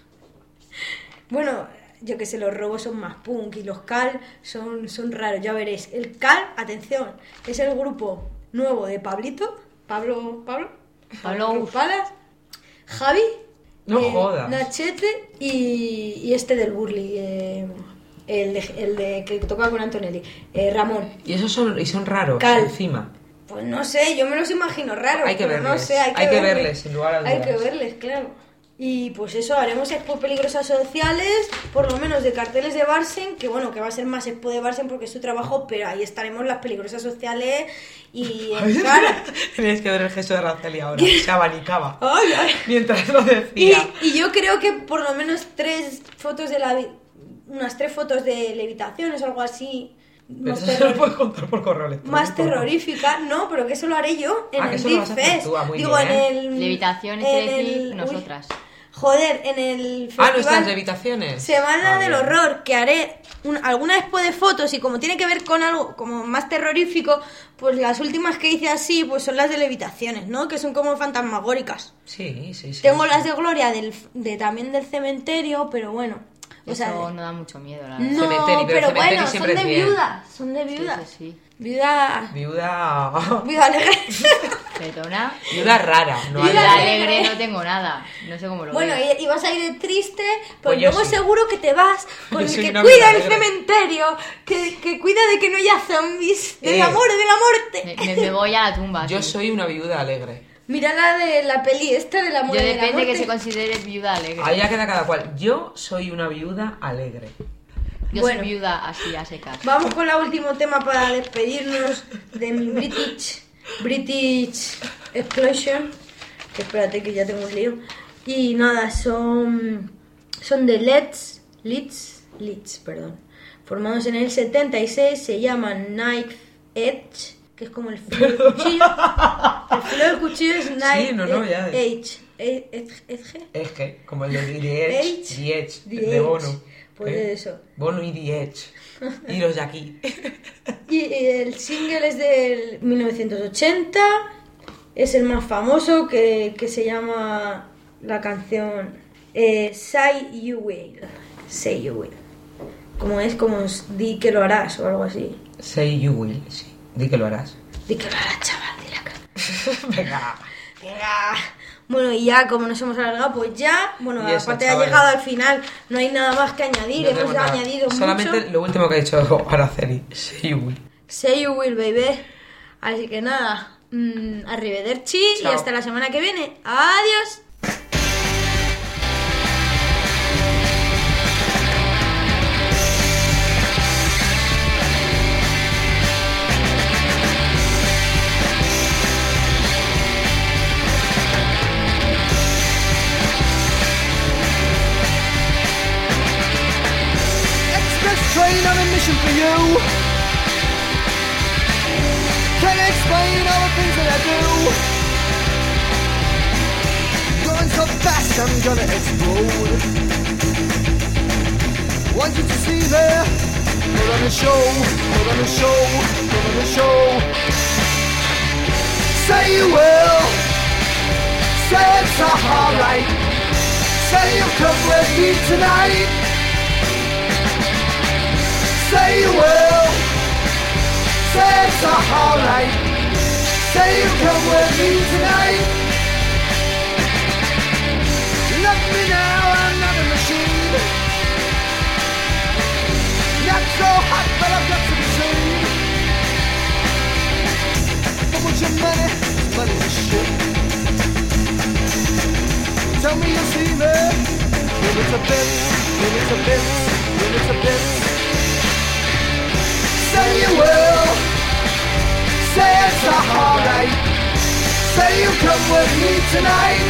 S2: Bueno, yo que sé, los robos son más punk y los Cal son, son raros, ya veréis. El Cal, atención, es el grupo nuevo de Pablito, Pablo, Pablo,
S4: Pablo
S2: Palas, Javi,
S3: No
S2: eh,
S3: jodas.
S2: Nachete y, y este del Burly, eh, el, de, el de que toca con Antonelli, eh, Ramón.
S3: Y esos son, y son raros,
S2: Cal.
S3: encima.
S2: Pues no sé, yo me los imagino raros.
S3: Hay que
S2: pero
S3: verles,
S2: no sé, hay que,
S3: hay que
S2: verles.
S3: verles, sin lugar a dudas.
S2: Hay que verles, claro. Y pues eso, haremos expo peligrosas sociales, por lo menos de carteles de Barsen, que bueno, que va a ser más expo de Barsen porque es su trabajo, pero ahí estaremos las peligrosas sociales y en cara.
S3: Tenéis que ver el gesto de Araceli ahora, se abanicaba.
S2: Ay, ay.
S3: Mientras lo
S2: Y,
S3: decía.
S2: y yo creo que por lo menos tres fotos de la... unas tres fotos de levitaciones o algo así.
S3: Pero
S2: Más,
S3: eso se
S2: terror-
S3: lo puedes contar por correo electrónico.
S2: más terrorífica, no, pero que eso lo haré yo en
S3: Ah, que
S2: el
S3: eso lo
S2: Deep
S3: vas a hacer
S2: Fest.
S3: tú, ah, muy
S2: Digo,
S3: bien.
S2: en el...
S4: Levitaciones,
S2: en
S4: quiere decir
S2: el- uy,
S4: nosotras.
S2: joder, en el
S3: Ah, nuestras
S2: festival
S3: levitaciones.
S2: Semana
S3: Ah,
S2: del
S3: bien.
S2: Horror, que haré un- alguna expo de fotos y como tiene que ver con algo como más terrorífico, pues las últimas que hice así, pues son las de levitaciones, ¿no? Que son como fantasmagóricas.
S3: Sí, sí, sí.
S2: Tengo
S3: sí.
S2: las de Gloria del, de también del cementerio, pero bueno. O
S4: Eso
S2: sea,
S4: no da mucho miedo, la verdad.
S2: no,
S3: Cementerio, pero
S2: pero
S3: cementerio
S2: bueno, son
S3: siempre
S2: de
S3: es bien.
S2: viudas, son de
S4: Sí,
S2: viudas.
S4: sí, sí.
S2: Viuda...
S3: Viuda.
S2: Viuda alegre.
S4: Perdona.
S3: Viuda rara, no
S2: Viuda
S4: Viuda
S3: alegre.
S2: alegre.
S4: alegre no tengo nada. No sé cómo lo
S2: Bueno,
S4: veo.
S2: y, y vas a ir de triste, pero
S3: Pues yo
S2: luego
S3: sí.
S2: seguro que te vas con
S3: Yo
S2: el
S3: soy
S2: que
S3: una
S2: cuida
S3: viuda
S2: el
S3: alegre.
S2: cementerio, que, que cuida de que no haya zombies, del
S3: Eh.
S2: amor, de la
S4: Me,
S2: muerte.
S4: me- me voy a la tumba.
S3: Yo
S4: sí.
S3: soy una viuda alegre.
S2: Mira la de la peli esta del amor
S4: Yo
S2: y de la
S4: depende
S2: muerte.
S4: que se considere viuda alegre.
S3: Ahí ya queda cada cual. Yo soy una viuda alegre.
S4: Yo
S2: Bueno.
S4: soy viuda así a secas.
S2: Vamos con el último tema para despedirnos de mi British British Explosion. Que espérate que ya tengo un lío. Y nada, son son de Leeds, Leeds, Leeds, perdón. Formados en el setenta y seis, se llaman Knife Edge, que es como el filo del cuchillo. El filo del cuchillo es Knife
S3: Sí, no, no, ya.
S2: Edge. Edge. Edge.
S3: Es que, como el de The Edge,
S2: Edge.
S3: The Edge,
S2: The
S3: de
S2: Edge.
S3: Bono.
S2: Pues
S3: ¿eh?
S2: eso.
S3: Bono y The Edge. Iros de aquí.
S2: Y el single es del mil novecientos ochenta, es el más famoso, que, que se llama la canción eh, Say You Will. Say You Will. Como es como di que lo harás o algo así.
S3: Say you will, sí. Di que lo harás.
S2: Di que lo harás, chaval, dile acá.
S3: Venga.
S2: Venga. Bueno, y ya como nos hemos alargado, pues ya, bueno,
S3: Y eso,
S2: aparte ha
S3: chavales.
S2: llegado al final, no hay nada más que añadir,
S3: No
S2: hemos
S3: tenemos nada.
S2: añadido
S3: Solamente
S2: mucho.
S3: lo último que ha dicho Araceli. Say you will.
S2: Say You Will, baby. Así que nada, mmm, arrivederci y
S3: Chao.
S2: hasta la semana que viene. Adiós.
S8: Express train on a mission for you. Can't explain all the things that I do. Going so fast, I'm gonna explode. Want you to see me. Put on a show, put on a show, put on a show. Say you will. Say it's alright. Say you'll come with me tonight. Say you will. Say it's alright. Say you come with me tonight. Love me now, I'm not a machine. Not so hot, but I've got to be seen. But with your money, money's a shit. Tell me you'll see me. When it's a bit, when it's a bit, when it's a bit. Say you will. Say it's alright. Say you come with me tonight.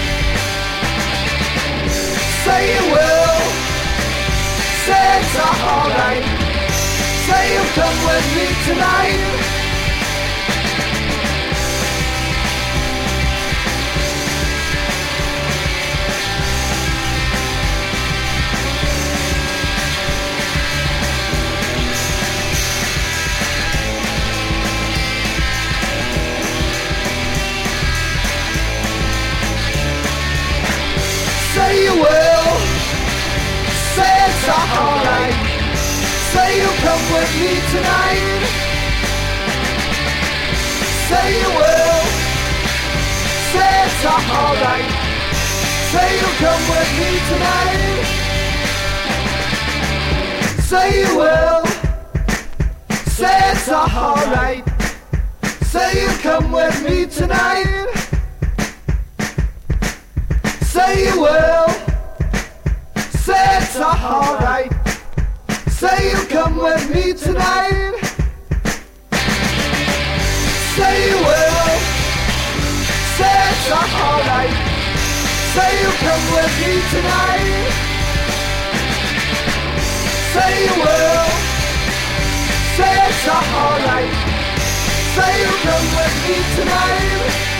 S8: Say you will. Say it's alright. Say you come with me tonight. with me tonight. Say you will. Say it's alright. Say you'll come with me tonight. Say you will. Say it's alright. Say you'll come with me tonight. Say you will. Say it's alright. Say you'll come with me tonight. Say you will. Say it's alright. Say you'll come with me tonight. Say you will. Say it's alright. Say you'll come with me tonight.